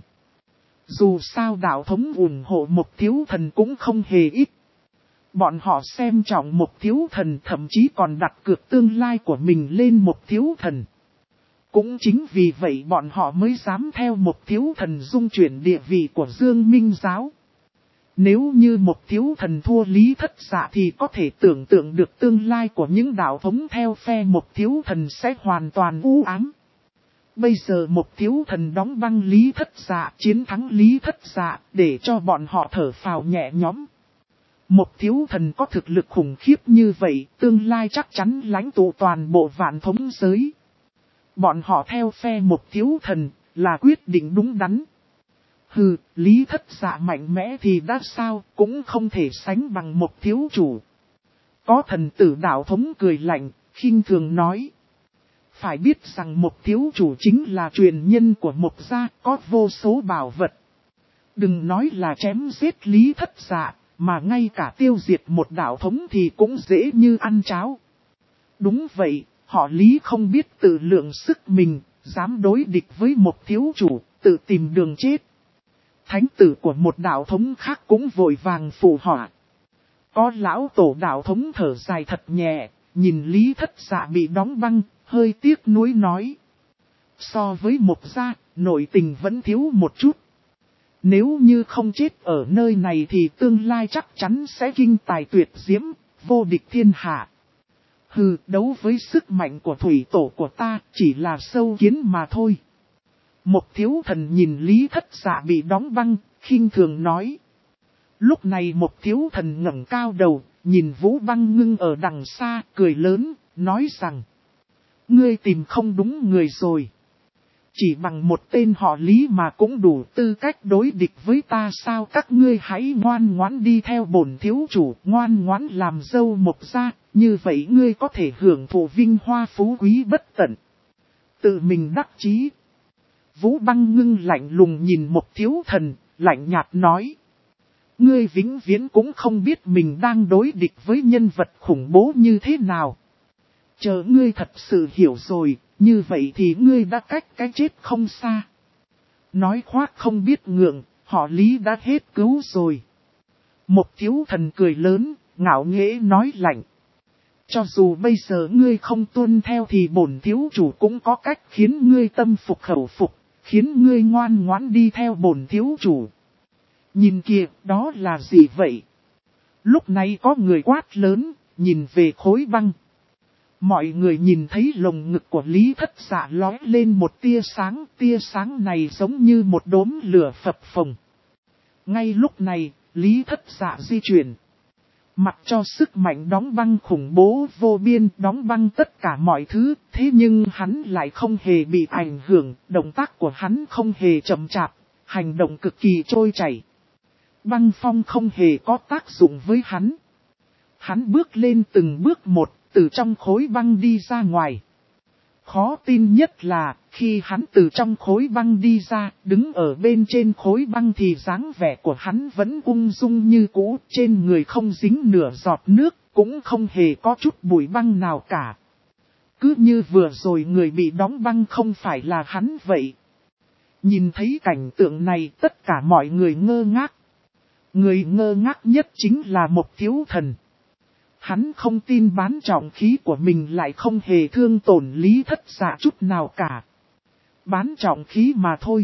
Dù sao đạo thống ủng hộ một thiếu thần cũng không hề ít. Bọn họ xem trọng một thiếu thần, thậm chí còn đặt cược tương lai của mình lên một thiếu thần. Cũng chính vì vậy bọn họ mới dám theo một thiếu thần dung chuyển địa vị của Dương Minh Giáo. Nếu như một thiếu thần thua Lý Thất Dạ thì có thể tưởng tượng được tương lai của những đạo thống theo phe một thiếu thần sẽ hoàn toàn u ám. Bây giờ một thiếu thần đóng băng Lý Thất Dạ, chiến thắng Lý Thất Dạ để cho bọn họ thở phào nhẹ nhõm. Một thiếu thần có thực lực khủng khiếp như vậy, tương lai chắc chắn lãnh tụ toàn bộ vạn thống giới. Bọn họ theo phe một thiếu thần là quyết định đúng đắn. Hừ, Lý Thất Dạ mạnh mẽ thì đã sao, cũng không thể sánh bằng một thiếu chủ. Có thần tử đạo thống cười lạnh, khinh thường nói. Phải biết rằng một thiếu chủ chính là truyền nhân của một gia, có vô số bảo vật. Đừng nói là chém giết Lý Thất Dạ, mà ngay cả tiêu diệt một đạo thống thì cũng dễ như ăn cháo. Đúng vậy, họ Lý không biết tự lượng sức mình, dám đối địch với một thiếu chủ, tự tìm đường chết. Thánh tử của một đạo thống khác cũng vội vàng phụ họa. Có lão tổ đạo thống thở dài thật nhẹ, nhìn Lý Thất Dạ bị đóng băng, hơi tiếc nuối nói. So với một gia, nội tình vẫn thiếu một chút. Nếu như không chết ở nơi này thì tương lai chắc chắn sẽ kinh tài tuyệt diễm, vô địch thiên hạ. Hừ, đấu với sức mạnh của thủy tổ của ta chỉ là sâu kiến mà thôi. Một thiếu thần nhìn Lý Thất Dạ bị đóng băng, khinh thường nói. Lúc này một thiếu thần ngẩng cao đầu, nhìn Vũ Băng Ngưng ở đằng xa, cười lớn, nói rằng. Ngươi tìm không đúng người rồi. Chỉ bằng một tên họ Lý mà cũng đủ tư cách đối địch với ta sao, các ngươi hãy ngoan ngoãn đi theo bổn thiếu chủ, ngoan ngoãn làm dâu một gia, như vậy ngươi có thể hưởng thụ vinh hoa phú quý bất tận. Tự mình đắc chí. Vũ Băng Ngưng lạnh lùng nhìn một thiếu thần, lạnh nhạt nói. Ngươi vĩnh viễn cũng không biết mình đang đối địch với nhân vật khủng bố như thế nào. Chờ ngươi thật sự hiểu rồi, như vậy thì ngươi đã cách cái chết không xa. Nói khoác không biết ngượng, họ Lý đã hết cứu rồi. Một thiếu thần cười lớn, ngạo nghễ nói lạnh. Cho dù bây giờ ngươi không tuân theo thì bổn thiếu chủ cũng có cách khiến ngươi tâm phục khẩu phục, khiến ngươi ngoan ngoãn đi theo bổn thiếu chủ. Nhìn kìa, đó là gì vậy? Lúc này có người quát lớn, nhìn về khối băng. Mọi người nhìn thấy lồng ngực của Lý Thất Dạ lóe lên một tia sáng này giống như một đốm lửa phập phồng. Ngay lúc này, Lý Thất Dạ di chuyển. Mặc cho sức mạnh đóng băng khủng bố vô biên đóng băng tất cả mọi thứ, thế nhưng hắn lại không hề bị ảnh hưởng, động tác của hắn không hề chậm chạp, hành động cực kỳ trôi chảy. Băng phong không hề có tác dụng với hắn. Hắn bước lên từng bước một, từ trong khối băng đi ra ngoài. Khó tin nhất là, khi hắn từ trong khối băng đi ra, đứng ở bên trên khối băng thì dáng vẻ của hắn vẫn ung dung như cũ, trên người không dính nửa giọt nước, cũng không hề có chút bụi băng nào cả. Cứ như vừa rồi người bị đóng băng không phải là hắn vậy. Nhìn thấy cảnh tượng này tất cả mọi người ngơ ngác. Người ngơ ngác nhất chính là một thiếu thần. Hắn không tin bán trọng khí của mình lại không hề thương tổn Lý Thất Dạ chút nào cả. Bán trọng khí mà thôi.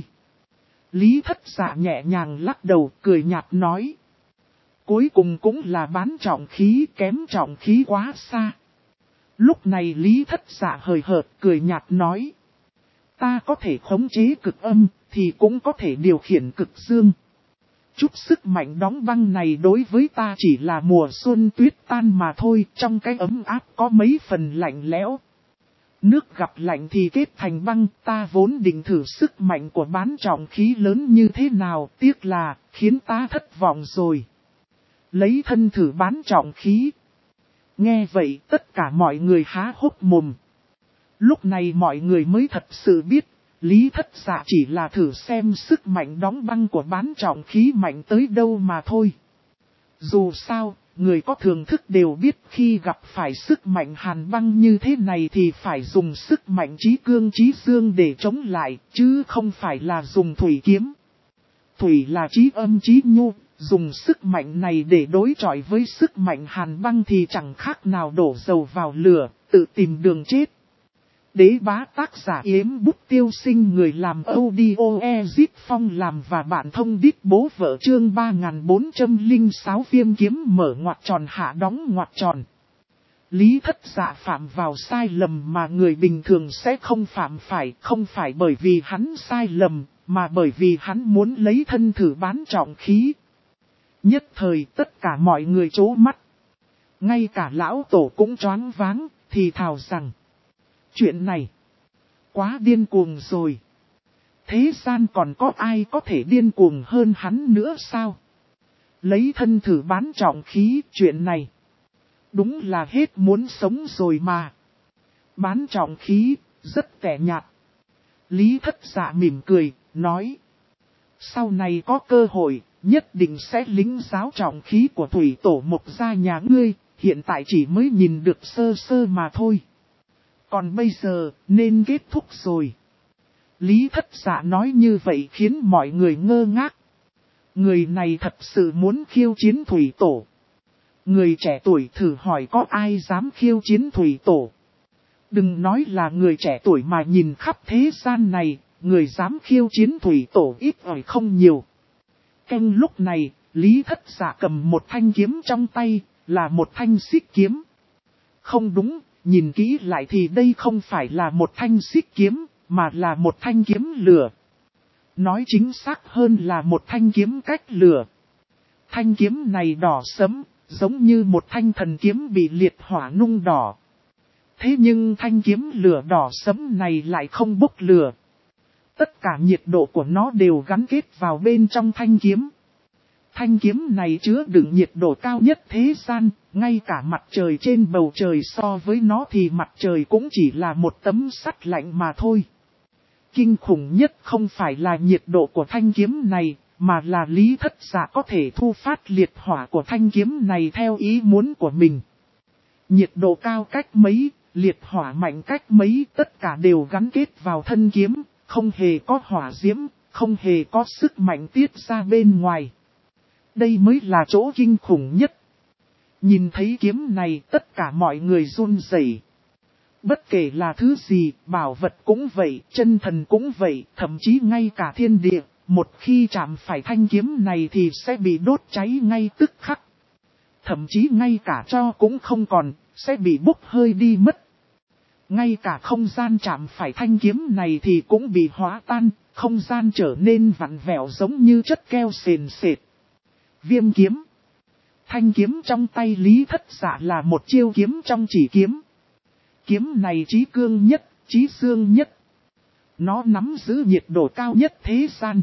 Lý Thất Dạ nhẹ nhàng lắc đầu cười nhạt nói. Cuối cùng cũng là bán trọng khí kém trọng khí quá xa. Lúc này Lý Thất Dạ hời hợt cười nhạt nói. Ta có thể khống chế cực âm thì cũng có thể điều khiển cực dương. Chút sức mạnh đóng băng này đối với ta chỉ là mùa xuân tuyết tan mà thôi, trong cái ấm áp có mấy phần lạnh lẽo. Nước gặp lạnh thì kết thành băng, ta vốn định thử sức mạnh của bán trọng khí lớn như thế nào, tiếc là, khiến ta thất vọng rồi. Lấy thân thử bán trọng khí. Nghe vậy tất cả mọi người há hốc mồm. Lúc này mọi người mới thật sự biết. Lý Thất Dạ chỉ là thử xem sức mạnh đóng băng của bán trọng khí mạnh tới đâu mà thôi. Dù sao, người có thường thức đều biết khi gặp phải sức mạnh hàn băng như thế này thì phải dùng sức mạnh chí cương chí dương để chống lại, chứ không phải là dùng thủy kiếm. Thủy là chí âm chí nhu, dùng sức mạnh này để đối chọi với sức mạnh hàn băng thì chẳng khác nào đổ dầu vào lửa, tự tìm đường chết. Đế bá tác giả Yếm Bút Tiêu Sinh, người làm audio Ezit Phong làm và bạn thông đít bố vợ, chương 3406 Viêm kiếm mở ngoặc tròn hạ đóng ngoặc tròn. Lý Thất Dạ phạm vào sai lầm mà người bình thường sẽ không phạm phải, không phải bởi vì hắn sai lầm, mà bởi vì hắn muốn lấy thân thử bán trọng khí. Nhất thời tất cả mọi người trố mắt. Ngay cả lão tổ cũng choáng váng, thì thào rằng: chuyện này quá điên cuồng rồi. Thế gian còn có ai có thể điên cuồng hơn hắn nữa sao? Lấy thân thử bán trọng khí, chuyện này đúng là hết muốn sống rồi mà. Bán trọng khí, rất tẻ nhạt. Lý Thất Dạ mỉm cười, nói: sau này có cơ hội, nhất định sẽ lĩnh giáo trọng khí của thủy tổ Mộc gia nhà ngươi, hiện tại chỉ mới nhìn được sơ sơ mà thôi. Còn bây giờ, nên kết thúc rồi. Lý Thất Dạ nói như vậy khiến mọi người ngơ ngác. Người này thật sự muốn khiêu chiến thủy tổ. Người trẻ tuổi thử hỏi có ai dám khiêu chiến thủy tổ. Đừng nói là người trẻ tuổi mà nhìn khắp thế gian này, người dám khiêu chiến thủy tổ ít ỏi không nhiều. Canh lúc này, Lý Thất Dạ cầm một thanh kiếm trong tay, là một thanh xích kiếm. Không đúng, nhìn kỹ lại thì đây không phải là một thanh xích kiếm, mà là một thanh kiếm lửa. Nói chính xác hơn là một thanh kiếm cách lửa. Thanh kiếm này đỏ sẫm, giống như một thanh thần kiếm bị liệt hỏa nung đỏ. Thế nhưng thanh kiếm lửa đỏ sẫm này lại không bốc lửa. Tất cả nhiệt độ của nó đều gắn kết vào bên trong thanh kiếm. Thanh kiếm này chứa đựng nhiệt độ cao nhất thế gian, ngay cả mặt trời trên bầu trời so với nó thì mặt trời cũng chỉ là một tấm sắt lạnh mà thôi. Kinh khủng nhất không phải là nhiệt độ của thanh kiếm này, mà là Lý Thất Dạ có thể thu phát liệt hỏa của thanh kiếm này theo ý muốn của mình. Nhiệt độ cao cách mấy, liệt hỏa mạnh cách mấy, tất cả đều gắn kết vào thân kiếm, không hề có hỏa diễm, không hề có sức mạnh tiết ra bên ngoài. Đây mới là chỗ kinh khủng nhất. Nhìn thấy kiếm này tất cả mọi người run rẩy. Bất kể là thứ gì, bảo vật cũng vậy, chân thần cũng vậy, thậm chí ngay cả thiên địa, một khi chạm phải thanh kiếm này thì sẽ bị đốt cháy ngay tức khắc. Thậm chí ngay cả tro cũng không còn, sẽ bị bốc hơi đi mất. Ngay cả không gian chạm phải thanh kiếm này thì cũng bị hóa tan, không gian trở nên vặn vẹo giống như chất keo sền sệt. Viêm kiếm. Thanh kiếm trong tay Lý Thất Dạ là một chiêu kiếm trong chỉ kiếm. Kiếm này chí cương nhất, chí xương nhất. Nó nắm giữ nhiệt độ cao nhất thế gian.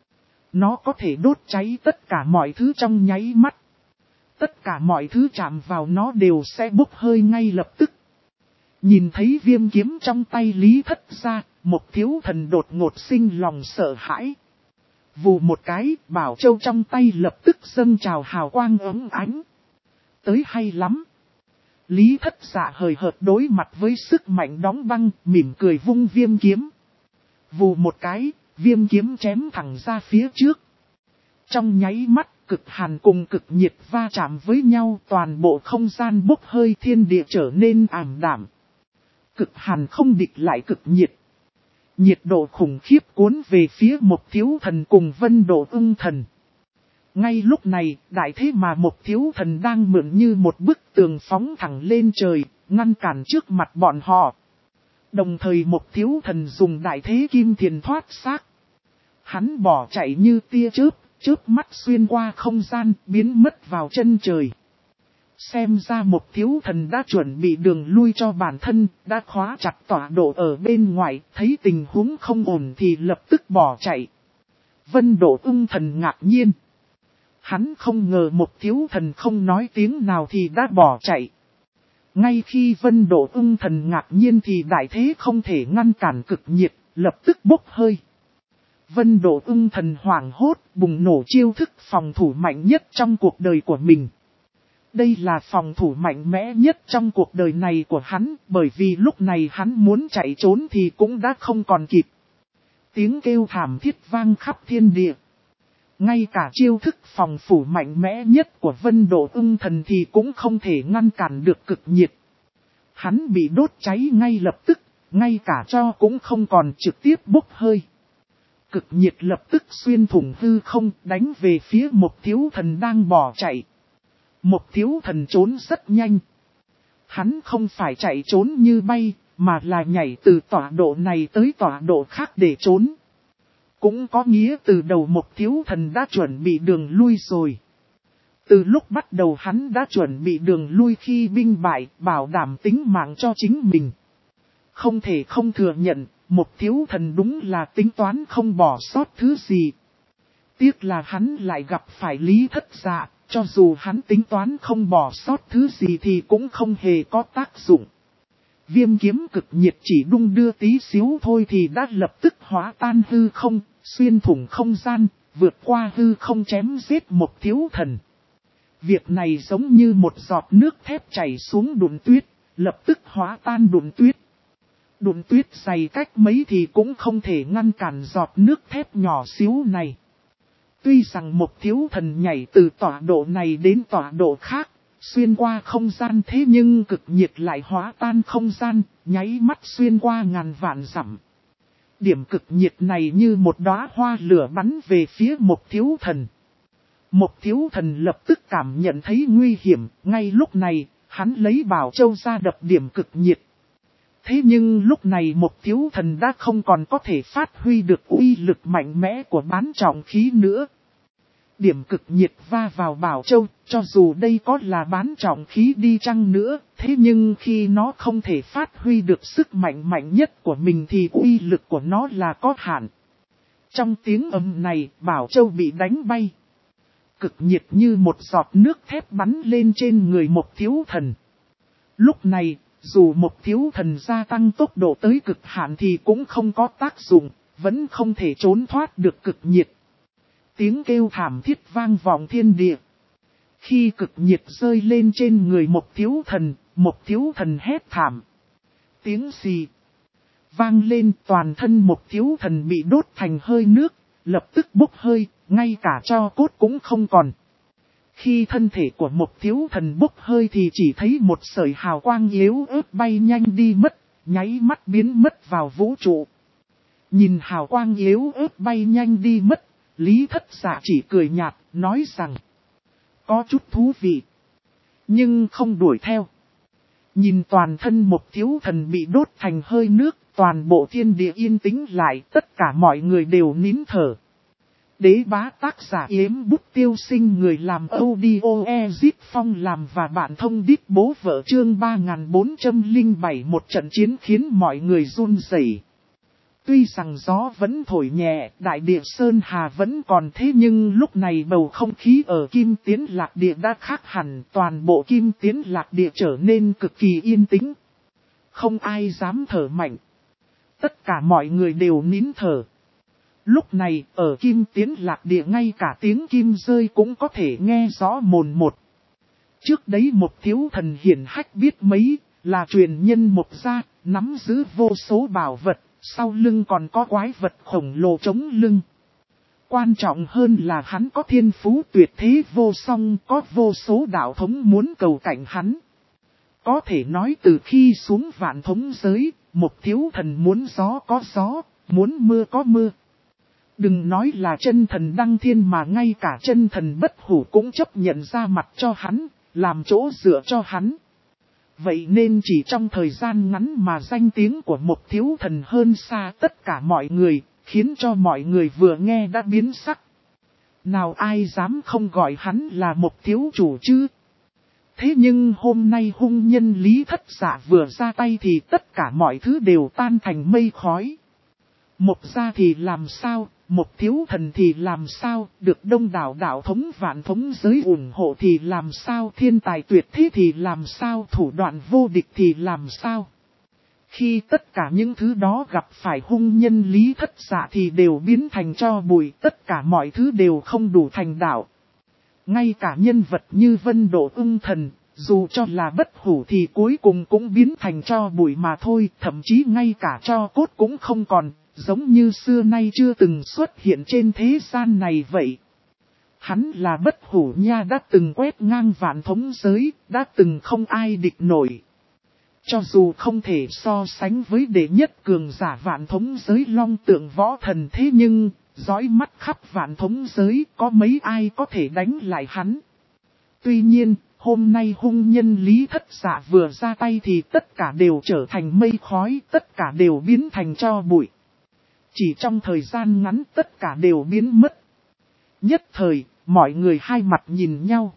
Nó có thể đốt cháy tất cả mọi thứ trong nháy mắt. Tất cả mọi thứ chạm vào nó đều sẽ bốc hơi ngay lập tức. Nhìn thấy viêm kiếm trong tay Lý Thất Dạ, một thiếu thần đột ngột sinh lòng sợ hãi. Vù một cái, bảo châu trong tay lập tức dâng trào hào quang ấm ánh. Tới hay lắm. Lý Thất Dạ hời hợt đối mặt với sức mạnh đóng băng, mỉm cười vung viêm kiếm. Vù một cái, viêm kiếm chém thẳng ra phía trước. Trong nháy mắt, cực hàn cùng cực nhiệt va chạm với nhau, toàn bộ không gian bốc hơi, thiên địa trở nên ảm đạm. Cực hàn không địch lại cực nhiệt. Nhiệt độ khủng khiếp cuốn về phía một thiếu thần cùng Vân Độ Ưng thần. Ngay lúc này, đại thế mà một thiếu thần đang mượn như một bức tường phóng thẳng lên trời, ngăn cản trước mặt bọn họ. Đồng thời một thiếu thần dùng đại thế kim thiền thoát xác. Hắn bỏ chạy như tia chớp, chớp mắt xuyên qua không gian, biến mất vào chân trời. Xem ra một thiếu thần đã chuẩn bị đường lui cho bản thân, đã khóa chặt tọa độ ở bên ngoài, thấy tình huống không ổn thì lập tức bỏ chạy. Vân Độ Ưng thần ngạc nhiên. Hắn không ngờ một thiếu thần không nói tiếng nào thì đã bỏ chạy. Ngay khi Vân Độ Ưng thần ngạc nhiên thì đại thế không thể ngăn cản cực nhiệt, lập tức bốc hơi. Vân Độ Ưng thần hoảng hốt, bùng nổ chiêu thức phòng thủ mạnh nhất trong cuộc đời của mình. Đây là phòng thủ mạnh mẽ nhất trong cuộc đời này của hắn, bởi vì lúc này hắn muốn chạy trốn thì cũng đã không còn kịp. Tiếng kêu thảm thiết vang khắp thiên địa. Ngay cả chiêu thức phòng thủ mạnh mẽ nhất của Vân Độ Ưng thần thì cũng không thể ngăn cản được cực nhiệt. Hắn bị đốt cháy ngay lập tức, ngay cả tro cũng không còn, trực tiếp bốc hơi. Cực nhiệt lập tức xuyên thủng hư không, đánh về phía Mộc Thiếu Thần đang bỏ chạy. Mộc Thiếu Thần trốn rất nhanh. Hắn không phải chạy trốn như bay, mà là nhảy từ tọa độ này tới tọa độ khác để trốn. Cũng có nghĩa từ đầu Mộc Thiếu Thần đã chuẩn bị đường lui rồi. Từ lúc bắt đầu hắn đã chuẩn bị đường lui khi binh bại, bảo đảm tính mạng cho chính mình. Không thể không thừa nhận, Mộc Thiếu Thần đúng là tính toán không bỏ sót thứ gì. Tiếc là hắn lại gặp phải Lý Thất Dạ, cho dù hắn tính toán không bỏ sót thứ gì thì cũng không hề có tác dụng. Viêm kiếm cực nhiệt chỉ đung đưa tí xíu thôi thì đã lập tức hóa tan hư không, xuyên thủng không gian, vượt qua hư không chém giết Mộc Thiếu Thần. Việc này giống như một giọt nước thép chảy xuống đụn tuyết, lập tức hóa tan đụn tuyết. Đụn tuyết dày cách mấy thì cũng không thể ngăn cản giọt nước thép nhỏ xíu này. Tuy rằng Mộc Thiếu Thần nhảy từ tọa độ này đến tọa độ khác, xuyên qua không gian, thế nhưng cực nhiệt lại hóa tan không gian, nháy mắt xuyên qua ngàn vạn dặm. Điểm cực nhiệt này như một đóa hoa lửa bắn về phía Mộc Thiếu Thần. Mộc Thiếu Thần lập tức cảm nhận thấy nguy hiểm, ngay lúc này, hắn lấy Bảo Châu ra đập điểm cực nhiệt. Thế nhưng lúc này Mộc Thiếu Thần đã không còn có thể phát huy được uy lực mạnh mẽ của bán trọng khí nữa. Điểm cực nhiệt va vào Bảo Châu, cho dù đây có là bán trọng khí đi chăng nữa, thế nhưng khi nó không thể phát huy được sức mạnh nhất của mình thì uy lực của nó là có hạn. Trong tiếng ầm này, Bảo Châu bị đánh bay. Cực nhiệt như một giọt nước thép bắn lên trên người Mộc Thiếu Thần. Lúc này, dù Mộc Thiếu Thần gia tăng tốc độ tới cực hạn thì cũng không có tác dụng, vẫn không thể trốn thoát được cực nhiệt. Tiếng kêu thảm thiết vang vọng thiên địa. Khi cực nhiệt rơi lên trên người Mộc Thiếu Thần hét thảm. Tiếng xì vang lên, toàn thân Mộc Thiếu Thần bị đốt thành hơi nước, lập tức bốc hơi, ngay cả tro cốt cũng không còn. Khi thân thể của Mộc Thiếu Thần bốc hơi thì chỉ thấy một sợi hào quang yếu ớt bay nhanh đi mất, nháy mắt biến mất vào vũ trụ. Nhìn hào quang yếu ớt bay nhanh đi mất, Lý Thất Dạ chỉ cười nhạt, nói rằng có chút thú vị, nhưng không đuổi theo. Nhìn toàn thân Mộc Thiếu Thần bị đốt thành hơi nước, toàn bộ thiên địa yên tĩnh lại, tất cả mọi người đều nín thở. Đế bá tác giả Yếm Bút Tiêu Sinh, người làm audio Ezit Phong làm và bạn thông đít bố vợ, chương 3407. Một trận chiến khiến mọi người run rẩy. Tuy rằng gió vẫn thổi nhẹ, đại địa Sơn Hà vẫn còn, thế nhưng lúc này bầu không khí ở Kim Tiến Lạc Địa đã khác hẳn, toàn bộ Kim Tiến Lạc Địa trở nên cực kỳ yên tĩnh. Không ai dám thở mạnh. Tất cả mọi người đều nín thở. Lúc này, ở Kim Tiến Lạc Địa ngay cả tiếng kim rơi cũng có thể nghe rõ mồn một. Trước đấy Mộc Thiếu Thần hiển hách biết mấy, là truyền nhân Mộc gia, nắm giữ vô số bảo vật, sau lưng còn có quái vật khổng lồ chống lưng. Quan trọng hơn là hắn có thiên phú tuyệt thế vô song, có vô số đạo thống muốn cầu cạnh hắn. Có thể nói từ khi xuống vạn thống giới, Mộc Thiếu Thần muốn gió có gió, muốn mưa có mưa. Đừng nói là chân thần đăng thiên mà ngay cả chân thần bất hủ cũng chấp nhận ra mặt cho hắn, làm chỗ dựa cho hắn. Vậy nên chỉ trong thời gian ngắn mà danh tiếng của Mộc Thiếu Thần hơn xa tất cả mọi người, khiến cho mọi người vừa nghe đã biến sắc. Nào ai dám không gọi hắn là Mộc Thiếu Chủ chứ? Thế nhưng hôm nay hung nhân Lý Thất Dạ vừa ra tay thì tất cả mọi thứ đều tan thành mây khói. Mộc gia thì làm sao, Mộc Thiếu Thần thì làm sao, được đông đảo đạo thống vạn thống giới ủng hộ thì làm sao, thiên tài tuyệt thế thì làm sao, thủ đoạn vô địch thì làm sao. Khi tất cả những thứ đó gặp phải hung nhân Lý Thất Dạ thì đều biến thành tro bụi, tất cả mọi thứ đều không đủ thành đạo. Ngay cả nhân vật như Vân Độ Ưng Thần, dù cho là bất hủ thì cuối cùng cũng biến thành tro bụi mà thôi, thậm chí ngay cả tro cốt cũng không còn. Giống như xưa nay chưa từng xuất hiện trên thế gian này vậy. Hắn là bất hủ nha, đã từng quét ngang vạn thống giới, đã từng không ai địch nổi. Cho dù không thể so sánh với đệ nhất cường giả vạn thống giới Long Tượng Võ Thần, thế nhưng, dõi mắt khắp vạn thống giới có mấy ai có thể đánh lại hắn. Tuy nhiên, hôm nay hung nhân Lý Thất Dạ vừa ra tay thì tất cả đều trở thành mây khói, tất cả đều biến thành tro bụi. Chỉ trong thời gian ngắn tất cả đều biến mất. Nhất thời, mọi người hai mặt nhìn nhau.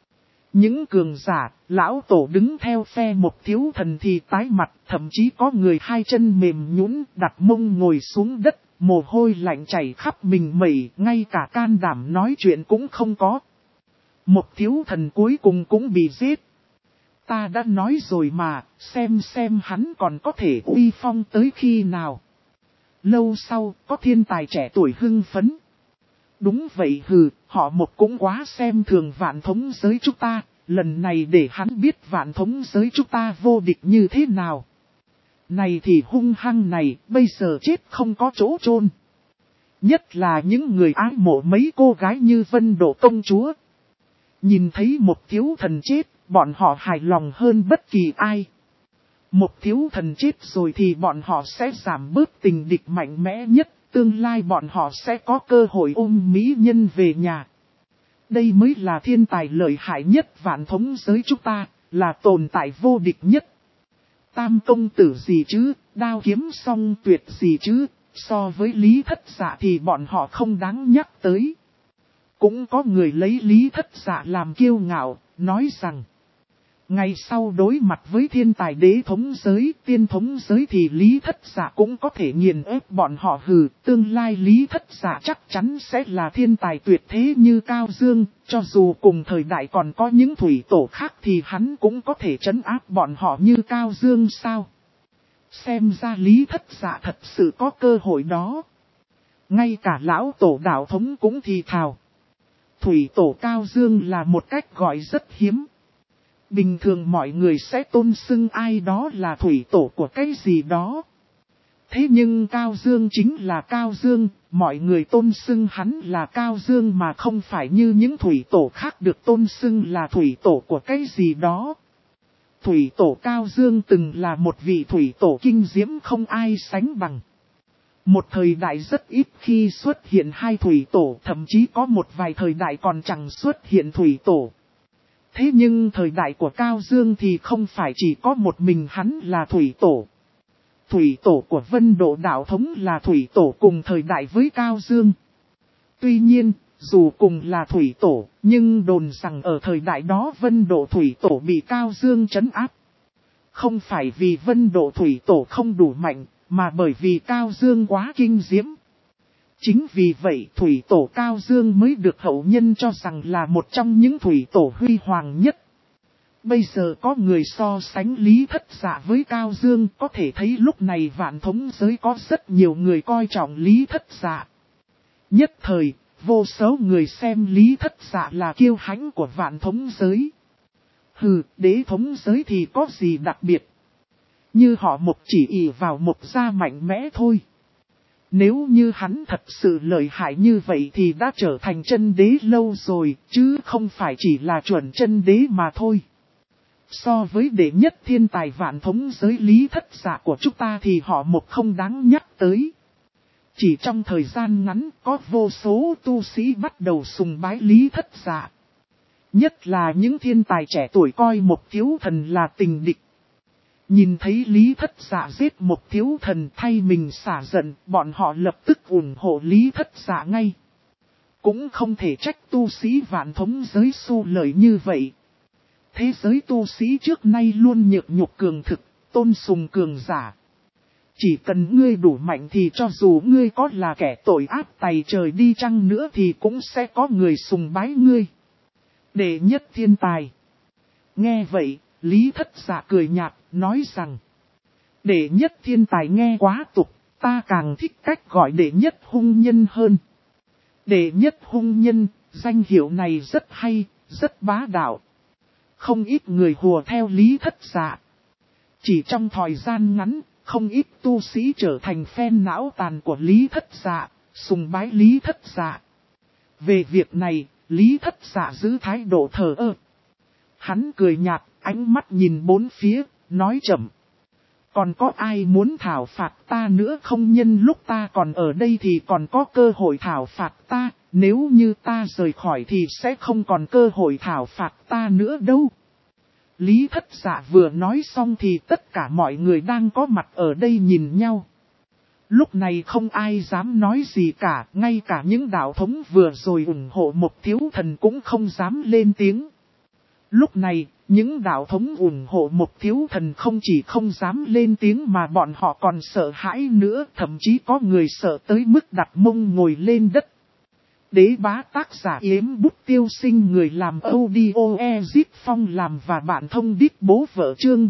Những cường giả, lão tổ đứng theo phe một thiếu thần thì tái mặt, thậm chí có người hai chân mềm nhũn đặt mông ngồi xuống đất, mồ hôi lạnh chảy khắp mình mẩy, ngay cả can đảm nói chuyện cũng không có. Một thiếu thần cuối cùng cũng bị giết. Ta đã nói rồi mà, xem hắn còn có thể uy phong tới khi nào. Lâu sau, có thiên tài trẻ tuổi hưng phấn. Đúng vậy hừ, họ một cũng quá xem thường vạn thống giới chúng ta, lần này để hắn biết vạn thống giới chúng ta vô địch như thế nào. Này thì hung hăng này, bây giờ chết không có chỗ chôn. Nhất là những người ái mộ mấy cô gái như Vân Độ công chúa. Nhìn thấy một thiếu thần chết, bọn họ hài lòng hơn bất kỳ ai. Một thiếu thần chết rồi thì bọn họ sẽ giảm bớt tình địch mạnh mẽ nhất, tương lai bọn họ sẽ có cơ hội ôm mỹ nhân về nhà. Đây mới là thiên tài lợi hại nhất vạn thống giới chúng ta, là tồn tại vô địch nhất. Tam công tử gì chứ, đao kiếm song tuyệt gì chứ, so với Lý Thất Dạ thì bọn họ không đáng nhắc tới. Cũng có người lấy Lý Thất Dạ làm kiêu ngạo, nói rằng ngày sau đối mặt với thiên tài đế thống giới, tiên thống giới thì Lý Thất Dạ cũng có thể nghiền ép bọn họ hừ. Tương lai Lý Thất Dạ chắc chắn sẽ là thiên tài tuyệt thế như Cao Dương, cho dù cùng thời đại còn có những thủy tổ khác thì hắn cũng có thể trấn áp bọn họ như Cao Dương sao. Xem ra Lý Thất Dạ thật sự có cơ hội đó. Ngay cả lão tổ đạo thống cũng thì thào. Thủy tổ Cao Dương là một cách gọi rất hiếm. Bình thường mọi người sẽ tôn xưng ai đó là thủy tổ của cái gì đó. Thế nhưng Cao Dương chính là Cao Dương, mọi người tôn xưng hắn là Cao Dương mà không phải như những thủy tổ khác được tôn xưng là thủy tổ của cái gì đó. Thủy tổ Cao Dương từng là một vị thủy tổ kinh diễm không ai sánh bằng. Một thời đại rất ít khi xuất hiện hai thủy tổ, thậm chí có một vài thời đại còn chẳng xuất hiện thủy tổ. Thế nhưng thời đại của Cao Dương thì không phải chỉ có một mình hắn là thủy tổ. Thủy tổ của Vân Độ đạo thống là thủy tổ cùng thời đại với Cao Dương. Tuy nhiên, dù cùng là thủy tổ, nhưng đồn rằng ở thời đại đó Vân Độ thủy tổ bị Cao Dương trấn áp. Không phải vì Vân Độ thủy tổ không đủ mạnh, mà bởi vì Cao Dương quá kinh diễm. Chính vì vậy thủy tổ Cao Dương mới được hậu nhân cho rằng là một trong những thủy tổ huy hoàng nhất. Bây giờ có người so sánh Lý Thất Dạ với Cao Dương, có thể thấy lúc này vạn thống giới có rất nhiều người coi trọng Lý Thất Dạ. Nhất thời, vô số người xem Lý Thất Dạ là kiêu hãnh của vạn thống giới. Hừ, đế thống giới thì có gì đặc biệt? Như họ một chỉ ỷ vào một gia mạnh mẽ thôi. Nếu như hắn thật sự lợi hại như vậy thì đã trở thành chân đế lâu rồi, chứ không phải chỉ là chuẩn chân đế mà thôi. So với đệ nhất thiên tài vạn thống giới Lý Thất Dạ của chúng ta thì họ một không đáng nhắc tới. Chỉ trong thời gian ngắn có vô số tu sĩ bắt đầu sùng bái Lý Thất Dạ. Nhất là những thiên tài trẻ tuổi coi một thiếu thần là tình địch. Nhìn thấy Lý Thất Dạ giết một thiếu thần thay mình xả giận, bọn họ lập tức ủng hộ Lý Thất Dạ ngay. Cũng không thể trách tu sĩ vạn thống giới xu lợi như vậy. Thế giới tu sĩ trước nay luôn nhược nhục cường thực, tôn sùng cường giả. Chỉ cần ngươi đủ mạnh thì cho dù ngươi có là kẻ tội ác tày trời đi chăng nữa thì cũng sẽ có người sùng bái ngươi. Đệ nhất thiên tài. Nghe vậy, Lý Thất Dạ cười nhạt, nói rằng. Đệ nhất thiên tài nghe quá tục, ta càng thích cách gọi đệ nhất hung nhân hơn. Đệ nhất hung nhân, danh hiệu này rất hay, rất bá đạo. Không ít người hùa theo Lý Thất Dạ. Chỉ trong thời gian ngắn, không ít tu sĩ trở thành fan não tàn của Lý Thất Dạ, sùng bái Lý Thất Dạ. Về việc này, Lý Thất Dạ giữ thái độ thờ ơ. Hắn cười nhạt, ánh mắt nhìn bốn phía, nói chậm. Còn có ai muốn thảo phạt ta nữa không? Nhân lúc ta còn ở đây thì còn có cơ hội thảo phạt ta, nếu như ta rời khỏi thì sẽ không còn cơ hội thảo phạt ta nữa đâu. Lý Thất Dạ vừa nói xong thì tất cả mọi người đang có mặt ở đây nhìn nhau. Lúc này không ai dám nói gì cả, ngay cả những đạo thống vừa rồi ủng hộ một thiếu thần cũng không dám lên tiếng. Lúc này, những đạo thống ủng hộ một thiếu thần không chỉ không dám lên tiếng mà bọn họ còn sợ hãi nữa, thậm chí có người sợ tới mức đặt mông ngồi lên đất. Đế bá tác giả Yếm Bút Tiêu Sinh, người làm audio Ezip Phong làm và bạn thông đít bố vợ, chương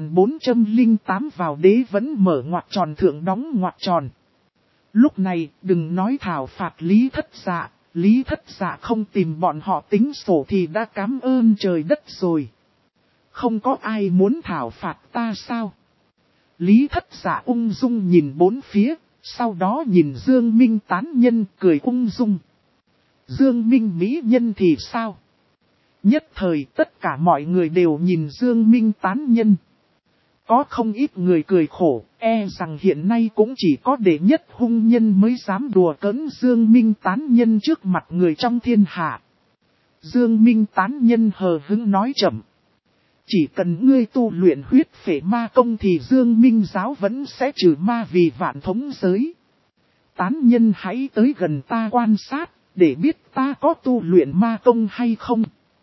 3408 vào đế vẫn mở ngoặc tròn thượng đóng ngoặc tròn. Lúc này, đừng nói thảo phạt Lý Thất Dạ, Lý Thất Dạ không tìm bọn họ tính sổ thì đã cảm ơn trời đất rồi. Không có ai muốn thảo phạt ta sao? Lý Thất Dạ ung dung nhìn bốn phía, sau đó nhìn Dương Minh tán nhân cười ung dung. Dương Minh mỹ nhân thì sao? Nhất thời tất cả mọi người đều nhìn Dương Minh tán nhân. Có không ít người cười khổ, e rằng hiện nay cũng chỉ có đệ nhất hung nhân mới dám đùa cỡn Dương Minh tán nhân trước mặt người trong thiên hạ. Dương Minh tán nhân hờ hững nói chậm. Chỉ cần ngươi tu luyện huyết phệ ma công thì Dương Minh giáo vẫn sẽ trừ ma vì vạn thống giới. Tán nhân hãy tới gần ta quan sát, để biết ta có tu luyện ma công hay không.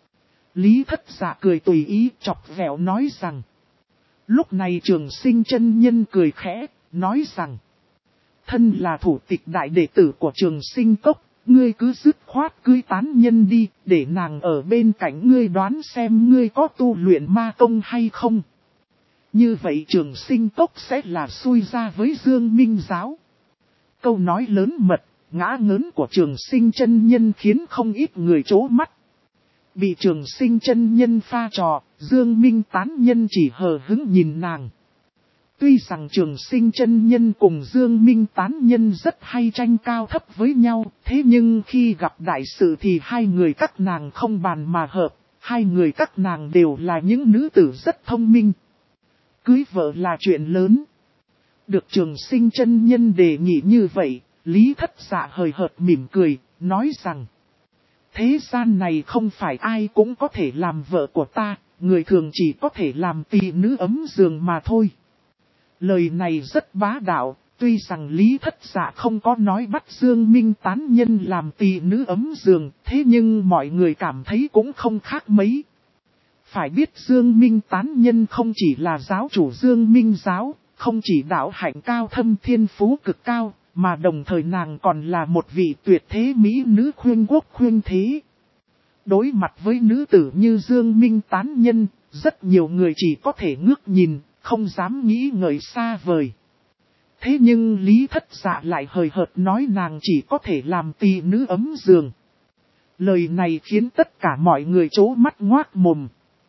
Lý Thất Dạ cười tùy ý chọc ghẹo nói rằng. Lúc này Trường Sinh chân nhân cười khẽ, nói rằng. Thân là thủ tịch đại đệ tử của Trường Sinh Cốc, ngươi cứ dứt khoát cưới tán nhân đi, để nàng ở bên cạnh ngươi đoán xem ngươi có tu luyện ma công hay không. Như vậy Trường Sinh Cốc sẽ là xui ra với Dương Minh giáo. Câu nói lớn mật, ngã ngớn của Trường Sinh chân nhân khiến không ít người trố mắt. Bị Trường Sinh chân nhân pha trò, Dương Minh tán nhân chỉ hờ hững nhìn nàng. Tuy rằng Trường Sinh chân nhân cùng Dương Minh tán nhân rất hay tranh cao thấp với nhau, thế nhưng khi gặp đại sự thì hai người các nàng không bàn mà hợp, hai người các nàng đều là những nữ tử rất thông minh. Cưới vợ là chuyện lớn. Được Trường Sinh chân nhân đề nghị như vậy, Lý Thất Dạ hời hợt mỉm cười, nói rằng. Thế gian này không phải ai cũng có thể làm vợ của ta, người thường chỉ có thể làm tỳ nữ ấm giường mà thôi. Lời này rất bá đạo, tuy rằng Lý Thất Dạ không có nói bắt Dương Minh tán nhân làm tỳ nữ ấm giường, thế nhưng mọi người cảm thấy cũng không khác mấy. Phải biết Dương Minh tán nhân không chỉ là giáo chủ Dương Minh giáo, không chỉ đạo hạnh cao thâm thiên phú cực cao, mà đồng thời nàng còn là một vị tuyệt thế mỹ nữ khuyên quốc khuyên thế. Đối mặt với nữ tử như Dương Minh tán nhân, rất nhiều người chỉ có thể ngước nhìn, không dám nghĩ ngợi xa vời. Thế nhưng Lý Thất Dạ lại hời hợt nói nàng chỉ có thể làm tỳ nữ ấm giường. Lời này khiến tất cả mọi người trố mắt ngoác mồm.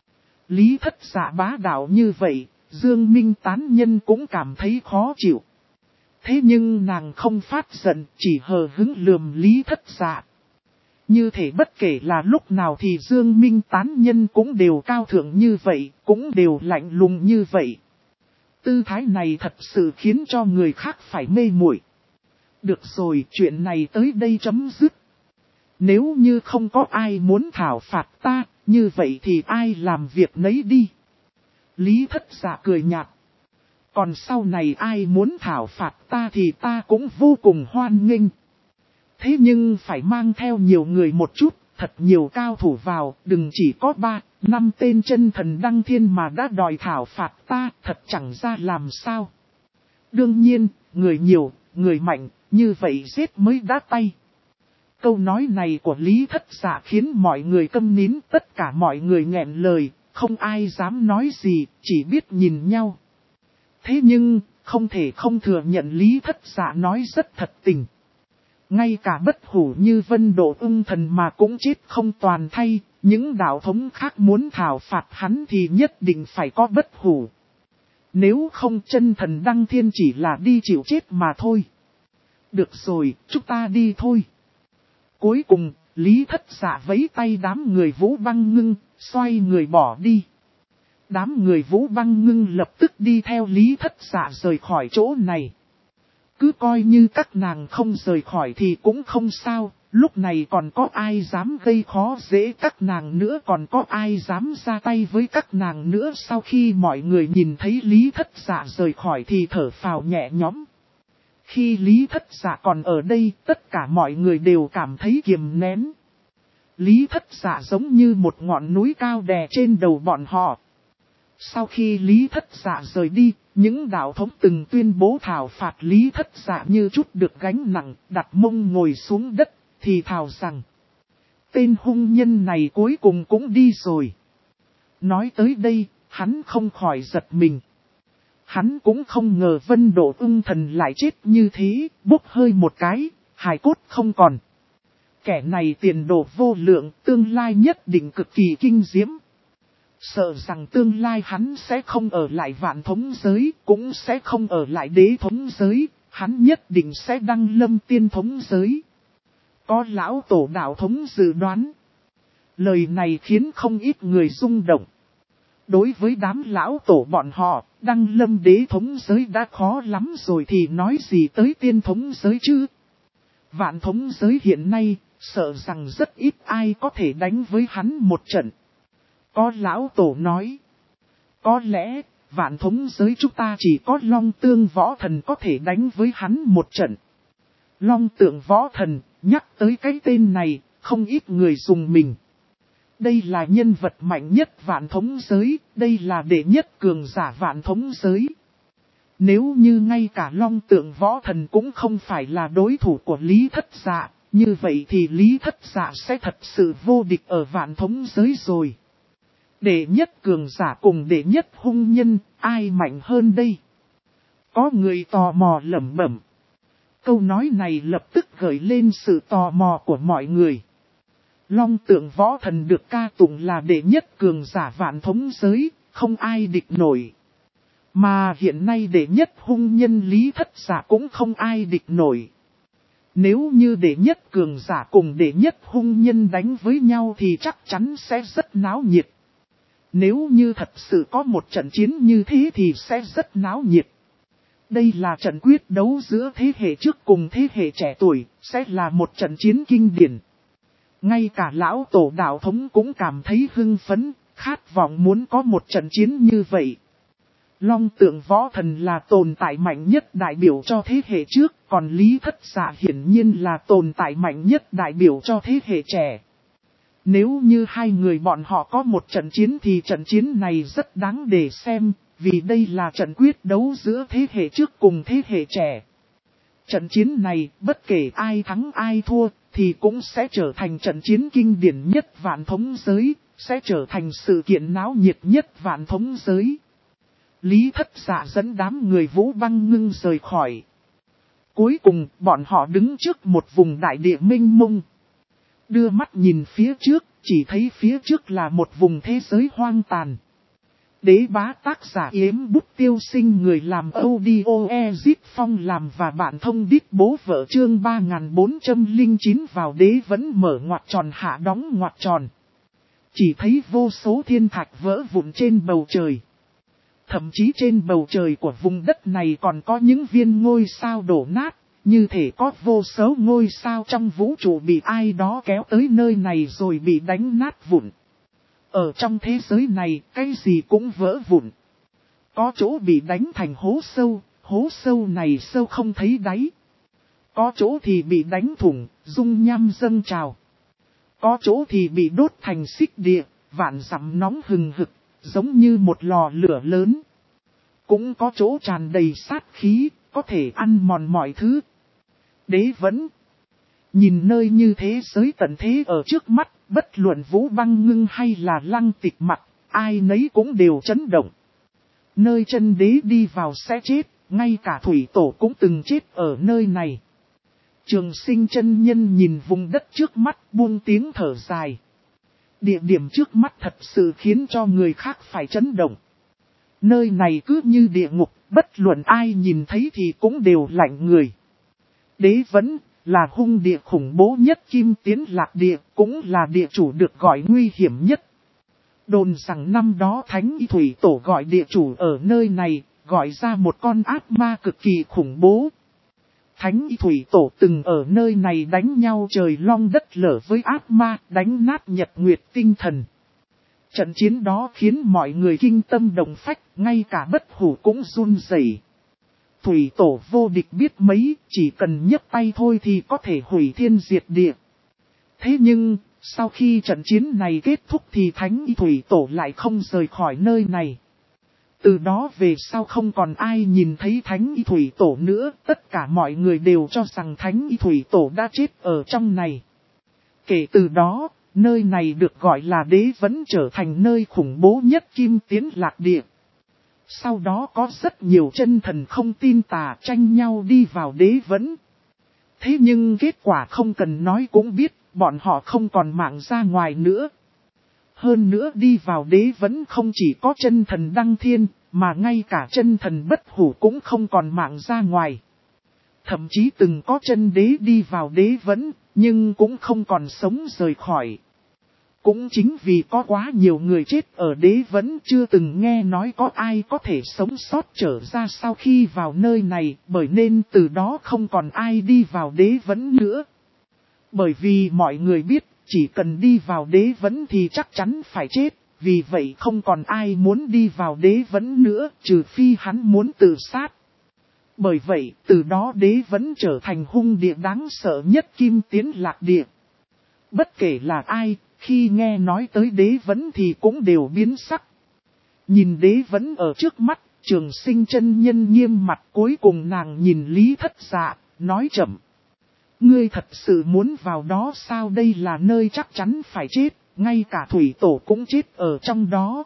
Lý Thất Dạ bá đạo như vậy, Dương Minh tán nhân cũng cảm thấy khó chịu. Thế nhưng nàng không phát giận, chỉ hờ hững lườm Lý Thất Dạ. Như thể bất kể là lúc nào thì Dương Minh tán nhân cũng đều cao thượng như vậy, cũng đều lạnh lùng như vậy. Tư thái này thật sự khiến cho người khác phải mê muội. Được rồi, chuyện này tới đây chấm dứt. Nếu như không có ai muốn thảo phạt ta, như vậy thì ai làm việc nấy đi. Lý Thất Dạ cười nhạt. Còn sau này ai muốn thảo phạt ta thì ta cũng vô cùng hoan nghênh. Thế nhưng phải mang theo nhiều người một chút, thật nhiều cao thủ vào, đừng chỉ có 3-5 tên chân thần đăng thiên mà đã đòi thảo phạt ta, thật chẳng ra làm sao. Đương nhiên, người nhiều, người mạnh, như vậy giết mới đá tay. Câu nói này của Lý Thất Dạ khiến mọi người câm nín, tất cả mọi người nghẹn lời, không ai dám nói gì, chỉ biết nhìn nhau. Thế nhưng, không thể không thừa nhận Lý Thất Dạ nói rất thật tình. Ngay cả bất hủ như Vân Độ Ưng Thần mà cũng chết không toàn thay, những đạo thống khác muốn thảo phạt hắn thì nhất định phải có bất hủ. Nếu không chân thần đăng thiên chỉ là đi chịu chết mà thôi. Được rồi, chúng ta đi thôi. Cuối cùng, Lý Thất Dạ vẫy tay đám người Vũ Băng Ngưng, xoay người bỏ đi. Đám người Vũ Băng Ngưng lập tức đi theo Lý Thất Dạ rời khỏi chỗ này. Cứ coi như các nàng không rời khỏi thì cũng không sao, lúc này còn có ai dám gây khó dễ các nàng nữa, còn có ai dám ra tay với các nàng nữa. Sau khi mọi người nhìn thấy Lý Thất Dạ rời khỏi thì thở phào nhẹ nhõm. Khi Lý Thất Dạ còn ở đây, tất cả mọi người đều cảm thấy kiềm nén. Lý Thất Dạ giống như một ngọn núi cao đè trên đầu bọn họ. Sau khi Lý Thất Dạ rời đi, những đạo thống từng tuyên bố thảo phạt Lý Thất Dạ như chút được gánh nặng, đặt mông ngồi xuống đất, thì thào rằng: tên hung nhân này cuối cùng cũng đi rồi. Nói tới đây, hắn không khỏi giật mình. Hắn cũng không ngờ Vân Độ Ưng Thần lại chết như thế, bốc hơi một cái, hài cốt không còn. Kẻ này tiền đồ vô lượng, tương lai nhất định cực kỳ kinh diễm. Sợ rằng tương lai hắn sẽ không ở lại Vạn Thống giới, cũng sẽ không ở lại Đế Thống giới, hắn nhất định sẽ đăng lâm Tiên Thống giới. Có lão tổ đạo thống dự đoán. Lời này khiến không ít người rung động. Đối với đám lão tổ bọn họ, đăng lâm Đế Thống giới đã khó lắm rồi thì nói gì tới Tiên Thống giới chứ. Vạn Thống giới hiện nay, sợ rằng rất ít ai có thể đánh với hắn một trận. Có lão tổ nói: có lẽ, Vạn Thống giới chúng ta chỉ có Long Tượng Võ Thần có thể đánh với hắn một trận. Long Tượng Võ Thần, nhắc tới cái tên này, không ít người dùng mình. Đây là nhân vật mạnh nhất Vạn Thống giới, đây là đệ nhất cường giả Vạn Thống giới. Nếu như ngay cả Long Tượng Võ Thần cũng không phải là đối thủ của Lý Thất Dạ, như vậy thì Lý Thất Dạ sẽ thật sự vô địch ở Vạn Thống giới rồi. Đệ nhất cường giả cùng đệ nhất hung nhân, ai mạnh hơn đây? Có người tò mò lẩm bẩm. Câu nói này lập tức gợi lên sự tò mò của mọi người. Long Tượng Võ Thần được ca tụng là đệ nhất cường giả Vạn Thống giới, không ai địch nổi. Mà hiện nay đệ nhất hung nhân Lý Thất Dạ cũng không ai địch nổi. Nếu như đệ nhất cường giả cùng đệ nhất hung nhân đánh với nhau thì chắc chắn sẽ rất náo nhiệt. Nếu như thật sự có một trận chiến như thế thì sẽ rất náo nhiệt. Đây là trận quyết đấu giữa thế hệ trước cùng thế hệ trẻ tuổi, sẽ là một trận chiến kinh điển. Ngay cả lão tổ đạo thống cũng cảm thấy hưng phấn, khát vọng muốn có một trận chiến như vậy. Long Tượng Võ Thần là tồn tại mạnh nhất đại biểu cho thế hệ trước, còn Lý Thất Dạ hiển nhiên là tồn tại mạnh nhất đại biểu cho thế hệ trẻ. Nếu như hai người bọn họ có một trận chiến thì trận chiến này rất đáng để xem, vì đây là trận quyết đấu giữa thế hệ trước cùng thế hệ trẻ. Trận chiến này, bất kể ai thắng ai thua, thì cũng sẽ trở thành trận chiến kinh điển nhất Vạn Thống giới, sẽ trở thành sự kiện náo nhiệt nhất Vạn Thống giới. Lý Thất Dạ dẫn đám người Vũ Băng Ngưng rời khỏi. Cuối cùng, bọn họ đứng trước một vùng đại địa mênh mông. Đưa mắt nhìn phía trước, chỉ thấy phía trước là một vùng thế giới hoang tàn. Đế Bá tác giả Yếm Bút Tiêu Sinh, người làm audio Ezip Phong làm và bạn thông đít bố vợ chương 3409 vào đế vẫn mở ngoặc tròn hạ đóng ngoặc tròn. Chỉ thấy vô số thiên thạch vỡ vụn trên bầu trời. Thậm chí trên bầu trời của vùng đất này còn có những viên ngôi sao đổ nát, như thể có vô số ngôi sao trong vũ trụ bị ai đó kéo tới nơi này rồi bị đánh nát vụn. Ở trong thế giới này, cái gì cũng vỡ vụn. Có chỗ bị đánh thành hố sâu này sâu không thấy đáy. Có chỗ thì bị đánh thủng, dung nham dâng trào. Có chỗ thì bị đốt thành xích địa, vạn dặm nóng hừng hực, giống như một lò lửa lớn. Cũng có chỗ tràn đầy sát khí, có thể ăn mòn mọi thứ. Đế vẫn nhìn nơi như thế giới tận thế ở trước mắt, bất luận Vũ Băng Ngưng hay là Lăng Tịch Mặc, ai nấy cũng đều chấn động. Nơi chân đế đi vào sẽ chết, ngay cả thủy tổ cũng từng chết ở nơi này. Trường Sinh chân nhân nhìn vùng đất trước mắt buông tiếng thở dài. Địa điểm trước mắt thật sự khiến cho người khác phải chấn động. Nơi này cứ như địa ngục, bất luận ai nhìn thấy thì cũng đều lạnh người. Đế vẫn là hung địa khủng bố nhất Kim Tiến Lạc Địa, cũng là địa chủ được gọi nguy hiểm nhất. Đồn rằng năm đó Thánh Y Thủy Tổ gọi địa chủ ở nơi này, gọi ra một con ác ma cực kỳ khủng bố. Thánh Y Thủy Tổ từng ở nơi này đánh nhau trời long đất lở với ác ma, đánh nát nhật nguyệt tinh thần. Trận chiến đó khiến mọi người kinh tâm động phách, ngay cả Bất Hủ cũng run rẩy. Thủy Tổ vô địch biết mấy, chỉ cần nhấc tay thôi thì có thể hủy thiên diệt địa. Thế nhưng, sau khi trận chiến này kết thúc thì Thánh Y Thủy Tổ lại không rời khỏi nơi này. Từ đó về sau không còn ai nhìn thấy Thánh Y Thủy Tổ nữa, tất cả mọi người đều cho rằng Thánh Y Thủy Tổ đã chết ở trong này. Kể từ đó, nơi này được gọi là Đế Vẫn trở thành nơi khủng bố nhất Kim Tiến Lạc Địa. Sau đó có rất nhiều chân thần không tin tà tranh nhau đi vào Đế Vẫn. Thế nhưng kết quả không cần nói cũng biết, bọn họ không còn mạng ra ngoài nữa. Hơn nữa đi vào Đế Vẫn không chỉ có chân thần Đăng Thiên, mà ngay cả chân thần Bất Hủ cũng không còn mạng ra ngoài. Thậm chí từng có chân đế đi vào Đế Vẫn, nhưng cũng không còn sống rời khỏi. Cũng chính vì có quá nhiều người chết ở Đế Vẫn chưa từng nghe nói có ai có thể sống sót trở ra sau khi vào nơi này, bởi nên từ đó không còn ai đi vào Đế Vẫn nữa. Bởi vì mọi người biết, chỉ cần đi vào Đế Vẫn thì chắc chắn phải chết, vì vậy không còn ai muốn đi vào Đế Vẫn nữa, trừ phi hắn muốn tự sát. Bởi vậy, từ đó Đế Vẫn trở thành hung địa đáng sợ nhất Kim Tiến Lạc Địa. Bất kể là ai, khi nghe nói tới Đế Vẫn thì cũng đều biến sắc. Nhìn Đế Vẫn ở trước mắt, Trường Sinh chân nhân nghiêm mặt, cuối cùng nàng nhìn Lý Thất Dạ, nói chậm. Ngươi thật sự muốn vào đó sao? Đây là nơi chắc chắn phải chết, ngay cả Thủy Tổ cũng chết ở trong đó.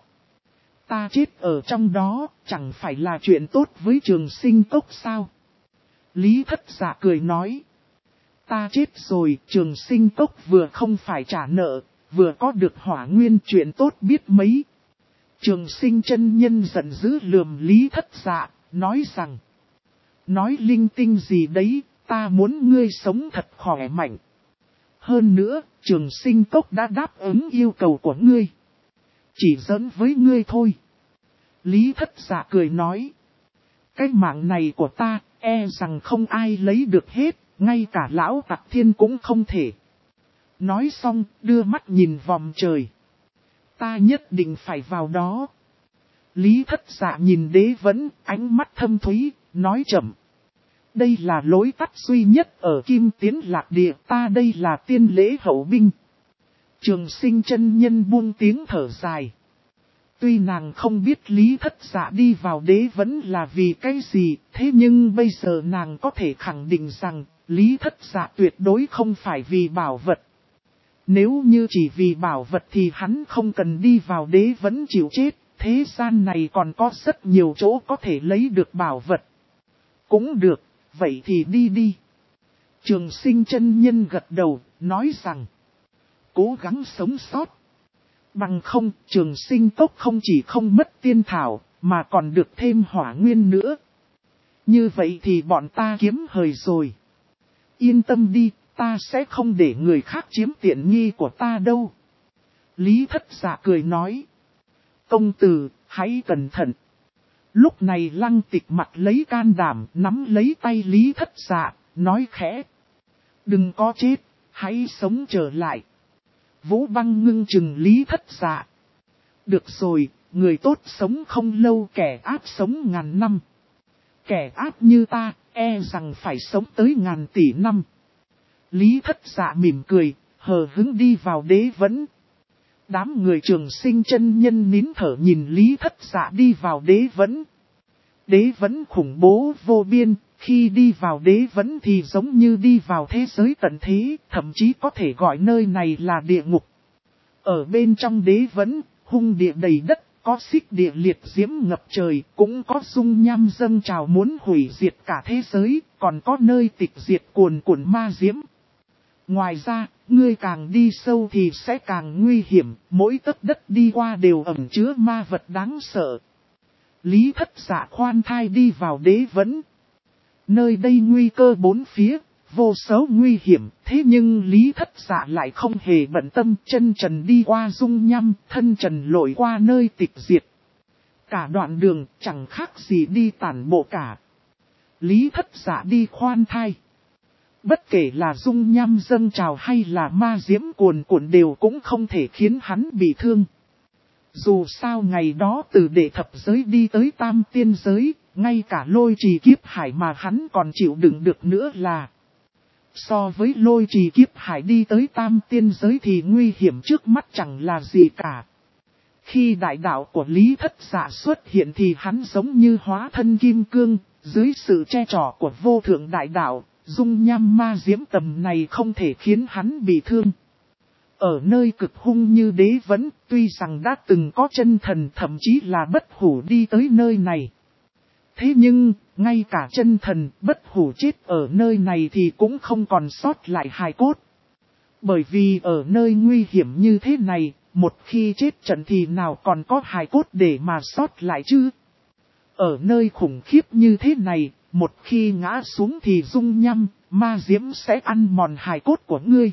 Ta chết ở trong đó, chẳng phải là chuyện tốt với Trường Sinh cốc sao? Lý Thất Dạ cười nói. Ta chết rồi, Trường Sinh cốc vừa không phải trả nợ, vừa có được hỏa nguyên, chuyện tốt biết mấy. Trường Sinh chân nhân giận dữ lườm Lý Thất Dạ, nói rằng. Nói linh tinh gì đấy, ta muốn ngươi sống thật khỏe mạnh. Hơn nữa, Trường Sinh cốc đã đáp ứng yêu cầu của ngươi. Chỉ giỡn với ngươi thôi. Lý Thất Dạ cười nói. Cái mạng này của ta, e rằng không ai lấy được hết, ngay cả lão Tặc Thiên cũng không thể. Nói xong, đưa mắt nhìn vòm trời. Ta nhất định phải vào đó. Lý Thất Dạ nhìn Đế Vẫn, ánh mắt thâm thúy, nói chậm. Đây là lối tắt duy nhất ở Kim Tiến Lạc Địa, ta đây là tiên lễ hậu binh. Trường Sinh chân nhân buông tiếng thở dài. Tuy nàng không biết Lý Thất Dạ đi vào Đế Vẫn là vì cái gì, thế nhưng bây giờ nàng có thể khẳng định rằng, Lý Thất Dạ tuyệt đối không phải vì bảo vật. Nếu như chỉ vì bảo vật thì hắn không cần đi vào Đế Vẫn chịu chết, thế gian này còn có rất nhiều chỗ có thể lấy được bảo vật. Cũng được, vậy thì đi đi. Trường Sinh chân nhân gật đầu, nói rằng, cố gắng sống sót. Bằng không, Trường Sinh cốc không chỉ không mất tiên thảo, mà còn được thêm hỏa nguyên nữa. Như vậy thì bọn ta kiếm hời rồi. Yên tâm đi, ta sẽ không để người khác chiếm tiện nghi của ta đâu. Lý Thất Dạ cười nói. Công tử, hãy cẩn thận. Lúc này Lăng Tịch mặt lấy can đảm, nắm lấy tay Lý Thất Dạ, nói khẽ. Đừng có chết, hãy sống trở lại. Vũ Băng ngưng chừng Lý Thất Dạ. Được rồi, người tốt sống không lâu, kẻ ác sống ngàn năm. Kẻ ác như ta, e rằng phải sống tới ngàn tỷ năm. Lý Thất Dạ mỉm cười, hờ hững đi vào Đế Vẫn. Đám người Trường Sinh chân nhân nín thở nhìn Lý Thất Dạ đi vào Đế Vẫn. Đế Vẫn khủng bố vô biên, khi đi vào Đế Vẫn thì giống như đi vào thế giới tận thế, thậm chí có thể gọi nơi này là địa ngục. Ở bên trong Đế Vẫn, hung địa đầy đất, có xích địa liệt diễm ngập trời, cũng có dung nham dâng trào muốn hủy diệt cả thế giới, còn có nơi tịch diệt cuồn cuộn ma diễm. Ngoài ra, ngươi càng đi sâu thì sẽ càng nguy hiểm, mỗi tấc đất đi qua đều ẩn chứa ma vật đáng sợ. Lý Thất Dạ khoan thai đi vào Đế Vẫn. Nơi đây nguy cơ bốn phía, vô số nguy hiểm, thế nhưng Lý Thất Dạ lại không hề bận tâm, chân trần đi qua dung nham, thân trần lội qua nơi tịch diệt. Cả đoạn đường chẳng khác gì đi tản bộ cả. Lý Thất Dạ đi khoan thai. Bất kể là dung nham dâng trào hay là ma diễm cuồn cuộn đều cũng không thể khiến hắn bị thương. Dù sao ngày đó từ đệ thập giới đi tới tam tiên giới, ngay cả lôi trì kiếp hải mà hắn còn chịu đựng được nữa là. So với lôi trì kiếp hải đi tới tam tiên giới thì nguy hiểm trước mắt chẳng là gì cả. Khi đại đạo của Lý Thất Dạ xuất hiện thì hắn giống như hóa thân kim cương, dưới sự che chở của vô thượng đại đạo, dung nham ma diễm tầm này không thể khiến hắn bị thương. Ở nơi cực hung như Đế Vấn, tuy rằng đã từng có chân thần thậm chí là bất hủ đi tới nơi này. Thế nhưng, ngay cả chân thần bất hủ chết ở nơi này thì cũng không còn sót lại hài cốt. Bởi vì ở nơi nguy hiểm như thế này, một khi chết trận thì nào còn có hài cốt để mà sót lại chứ? Ở nơi khủng khiếp như thế này, một khi ngã xuống thì dung nham, ma diễm sẽ ăn mòn hài cốt của ngươi.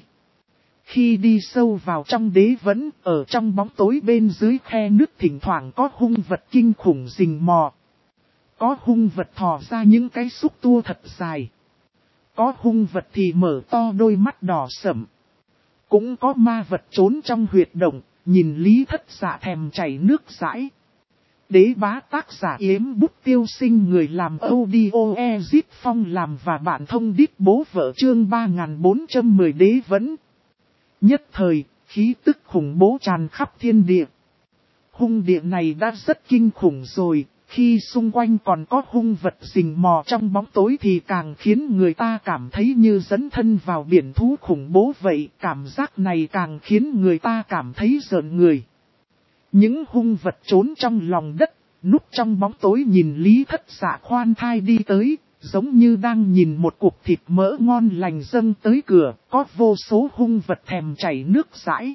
Khi đi sâu vào trong Đế Vấn, ở trong bóng tối bên dưới khe nước thỉnh thoảng có hung vật kinh khủng rình mò. Có hung vật thò ra những cái xúc tua thật dài. Có hung vật thì mở to đôi mắt đỏ sẫm. Cũng có ma vật trốn trong huyệt động, nhìn Lý Thất Dạ thèm chảy nước dãi. Đế Bá tác giả Yếm Bút Tiêu Sinh, người làm audio Ezit Phong làm và bạn thông đít bố vợ, chương 3410 Đế Vấn. Nhất thời, khí tức khủng bố tràn khắp thiên địa. Hung địa này đã rất kinh khủng rồi, khi xung quanh còn có hung vật rình mò trong bóng tối thì càng khiến người ta cảm thấy như dấn thân vào biển thú khủng bố vậy. Cảm giác này càng khiến người ta cảm thấy rợn người. Những hung vật trốn trong lòng đất, núp trong bóng tối nhìn Lý Thất Dạ khoan thai đi tới, giống như đang nhìn một cục thịt mỡ ngon lành dâng tới cửa, có vô số hung vật thèm chảy nước dãi.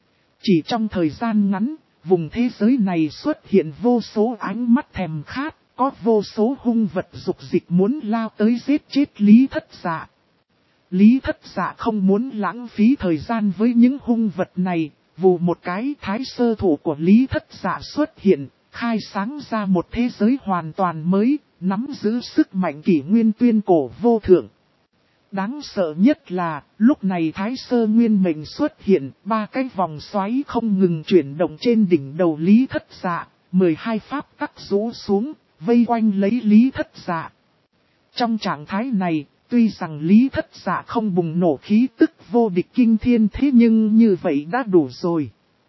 Chỉ trong thời gian ngắn, vùng thế giới này xuất hiện vô số ánh mắt thèm khát, có vô số hung vật dục dịch muốn lao tới giết chết Lý Thất Dạ. Lý Thất Dạ không muốn lãng phí thời gian với những hung vật này, vù một cái thái sơ thủ của Lý Thất Dạ xuất hiện, khai sáng ra một thế giới hoàn toàn mới, nắm giữ sức mạnh kỷ nguyên tuyên cổ vô thượng. Đáng sợ nhất là, lúc này Thái Sơ Nguyên Mệnh xuất hiện, 3 cái vòng xoáy không ngừng chuyển động trên đỉnh đầu Lý Thất Dạ, 12 pháp tắc rũ xuống, vây quanh lấy Lý Thất Dạ. Trong trạng thái này, tuy rằng Lý Thất Dạ không bùng nổ khí tức vô địch kinh thiên, thế nhưng như vậy đã đủ rồi.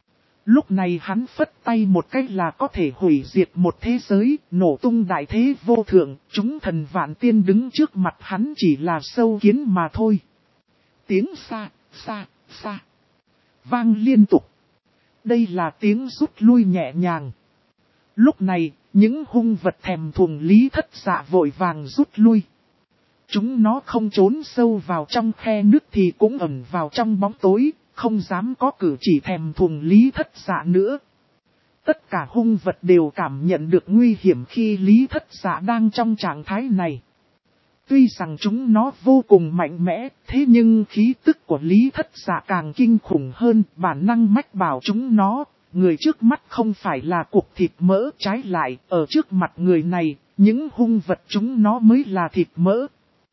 Lúc này hắn phất tay một cách là có thể hủy diệt một thế giới, nổ tung đại thế vô thượng, chúng thần vạn tiên đứng trước mặt hắn chỉ là sâu kiến mà thôi. Tiếng xa, xa, xa, vang liên tục. Đây là tiếng rút lui nhẹ nhàng. Lúc này, những hung vật thèm thuồng Lý Thất Dạ vội vàng rút lui. Chúng nó không trốn sâu vào trong khe nước thì cũng ẩn vào trong bóng tối, không dám có cử chỉ thèm thuồng Lý Thất Dạ nữa. Tất cả hung vật đều cảm nhận được nguy hiểm khi Lý Thất Dạ đang trong trạng thái này. Tuy rằng chúng nó vô cùng mạnh mẽ, thế nhưng khí tức của Lý Thất Dạ càng kinh khủng hơn, bản năng mách bảo chúng nó, người trước mắt không phải là cục thịt mỡ, trái lại, ở trước mặt người này, những hung vật chúng nó mới là thịt mỡ.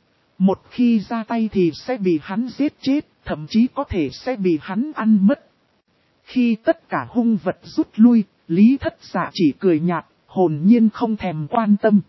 Một khi ra tay thì sẽ bị hắn giết chết, thậm chí có thể sẽ bị hắn ăn mất. Khi tất cả hung vật rút lui, Lý Thất Dạ chỉ cười nhạt, hồn nhiên không thèm quan tâm.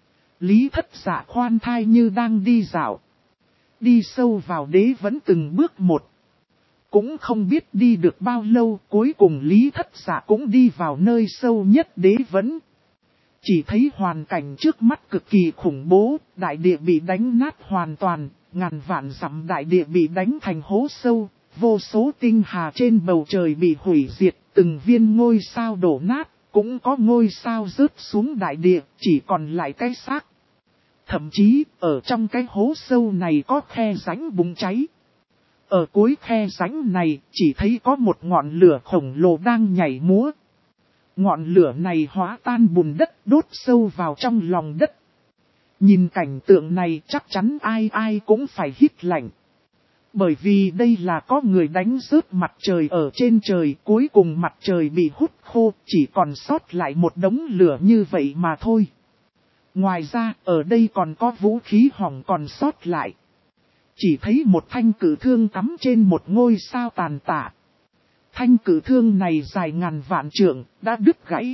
Lý Thất Dạ khoan thai như đang đi dạo. Đi sâu vào Đế Vấn từng bước một. Cũng không biết đi được bao lâu, cuối cùng Lý Thất Dạ cũng đi vào nơi sâu nhất Đế Vấn. Chỉ thấy hoàn cảnh trước mắt cực kỳ khủng bố, đại địa bị đánh nát hoàn toàn, ngàn vạn dặm đại địa bị đánh thành hố sâu, vô số tinh hà trên bầu trời bị hủy diệt, từng viên ngôi sao đổ nát, cũng có ngôi sao rớt xuống đại địa, chỉ còn lại cái xác. Thậm chí, ở trong cái hố sâu này có khe rãnh bùng cháy. Ở cuối khe rãnh này, chỉ thấy có một ngọn lửa khổng lồ đang nhảy múa. Ngọn lửa này hóa tan bùn đất đốt sâu vào trong lòng đất. Nhìn cảnh tượng này chắc chắn ai ai cũng phải hít lạnh. Bởi vì đây là có người đánh rớt mặt trời ở trên trời, cuối cùng mặt trời bị hút khô, chỉ còn sót lại một đống lửa như vậy mà thôi. Ngoài ra, ở đây còn có vũ khí hỏng còn sót lại. Chỉ thấy một thanh cử thương cắm trên một ngôi sao tàn tạ. Thanh cử thương này dài ngàn vạn trượng, đã đứt gãy.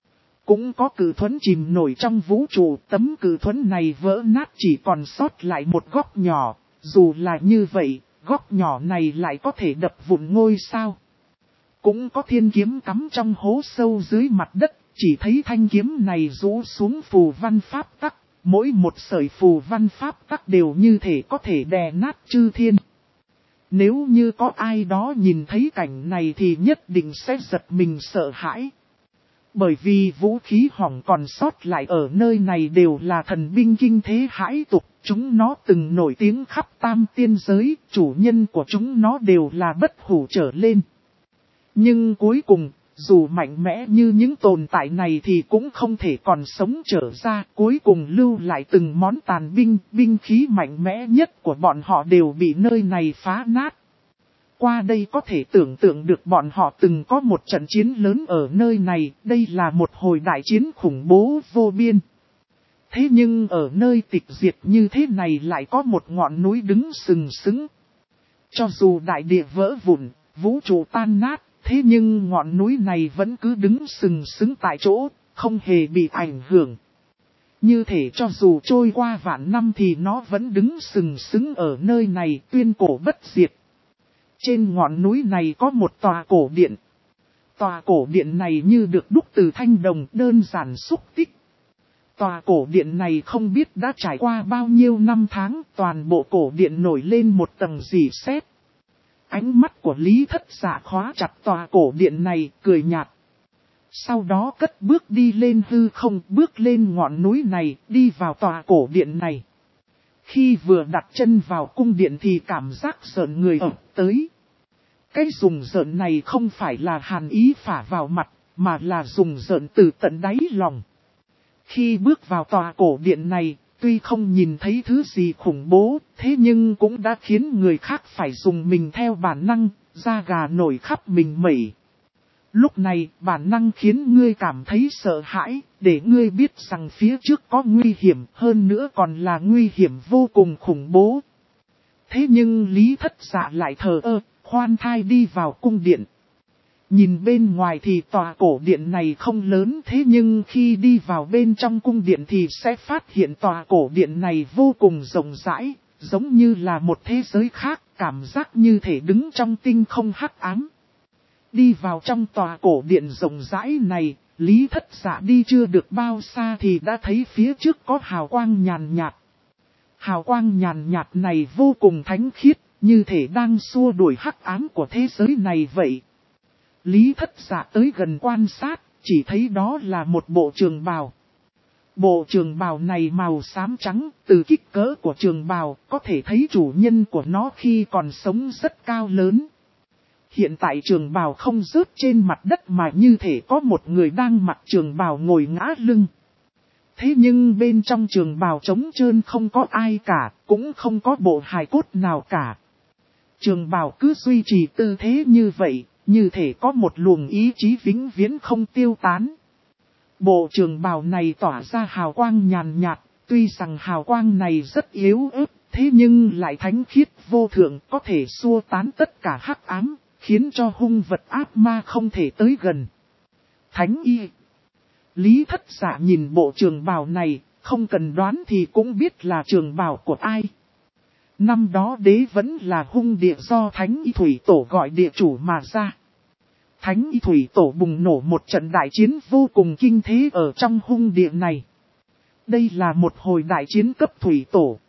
Cũng có cử thuẫn chìm nổi trong vũ trụ, tấm cử thuẫn này vỡ nát chỉ còn sót lại một góc nhỏ. Dù là như vậy, góc nhỏ này lại có thể đập vụn ngôi sao. Cũng có thiên kiếm cắm trong hố sâu dưới mặt đất, chỉ thấy thanh kiếm này rũ xuống phù văn pháp tắc. Mỗi một sợi phù văn pháp tắc đều như thể có thể đè nát chư thiên. Nếu như có ai đó nhìn thấy cảnh này thì nhất định sẽ giật mình sợ hãi. Bởi vì vũ khí hỏng còn sót lại ở nơi này đều là thần binh kinh thế hãi tục. Chúng nó từng nổi tiếng khắp tam tiên giới, chủ nhân của chúng nó đều là bất hủ trở lên. Nhưng cuối cùng, dù mạnh mẽ như những tồn tại này thì cũng không thể còn sống trở ra. Cuối cùng lưu lại từng món tàn binh, binh khí mạnh mẽ nhất của bọn họ đều bị nơi này phá nát. Qua đây có thể tưởng tượng được bọn họ từng có một trận chiến lớn ở nơi này, đây là một hồi đại chiến khủng bố vô biên. Thế nhưng ở nơi tịch diệt như thế này lại có một ngọn núi đứng sừng sững. Cho dù đại địa vỡ vụn, vũ trụ tan nát, thế nhưng ngọn núi này vẫn cứ đứng sừng sững tại chỗ, không hề bị ảnh hưởng. Như thể cho dù trôi qua vạn năm thì nó vẫn đứng sừng sững ở nơi này, tuyên cổ bất diệt. Trên ngọn núi này có một tòa cổ điện. Tòa cổ điện này như được đúc từ thanh đồng, đơn giản xúc tích. Tòa cổ điện này không biết đã trải qua bao nhiêu năm tháng, toàn bộ cổ điện nổi lên một tầng rỉ sét. Ánh mắt của Lý Thất Dạ khóa chặt tòa cổ điện này, cười nhạt. Sau đó cất bước đi lên hư không, bước lên ngọn núi này, đi vào tòa cổ điện này. Khi vừa đặt chân vào cung điện thì cảm giác rợn người ập tới. Cái rùng rợn này không phải là hàn ý phả vào mặt, mà là rùng rợn từ tận đáy lòng. Khi bước vào tòa cổ điện này, tuy không nhìn thấy thứ gì khủng bố, thế nhưng cũng đã khiến người khác phải dùng mình theo bản năng, da gà nổi khắp mình mẩy. Lúc này, bản năng khiến ngươi cảm thấy sợ hãi, để ngươi biết rằng phía trước có nguy hiểm, hơn nữa còn là nguy hiểm vô cùng khủng bố. Thế nhưng Lý Thất Dạ lại thờ ơ, khoan thai đi vào cung điện. Nhìn bên ngoài thì tòa cổ điện này không lớn, thế nhưng khi đi vào bên trong cung điện thì sẽ phát hiện tòa cổ điện này vô cùng rộng rãi, giống như là một thế giới khác, cảm giác như thể đứng trong tinh không hắc ám. Đi vào trong tòa cổ điện rộng rãi này, Lý Thất Dạ đi chưa được bao xa thì đã thấy phía trước có hào quang nhàn nhạt. Hào quang nhàn nhạt này vô cùng thánh khiết, như thể đang xua đuổi hắc ám của thế giới này vậy. Lý Thất Dạ tới gần quan sát, chỉ thấy đó là một bộ trường bào. Bộ trường bào này màu xám trắng, từ kích cỡ của trường bào có thể thấy chủ nhân của nó khi còn sống rất cao lớn. Hiện tại trường bào không rớt trên mặt đất mà như thể có một người đang mặc trường bào ngồi ngã lưng. Thế nhưng bên trong trường bào trống trơn không có ai cả, cũng không có bộ hài cốt nào cả. Trường bào cứ duy trì tư thế như vậy, như thể có một luồng ý chí vĩnh viễn không tiêu tán. Bộ trường bào này tỏa ra hào quang nhàn nhạt, tuy rằng hào quang này rất yếu ớt, thế nhưng lại thánh khiết vô thượng, có thể xua tán tất cả hắc ám, khiến cho hung vật ác ma không thể tới gần. Thánh y. Lý Thất Dạ nhìn bộ trường bào này, không cần đoán thì cũng biết là trường bào của ai. Năm đó đế vẫn là hung địa do Thánh Y Thủy Tổ gọi địa chủ mà ra. Thánh Y Thủy Tổ bùng nổ một trận đại chiến vô cùng kinh thế ở trong hung địa này. Đây là một hồi đại chiến cấp Thủy Tổ.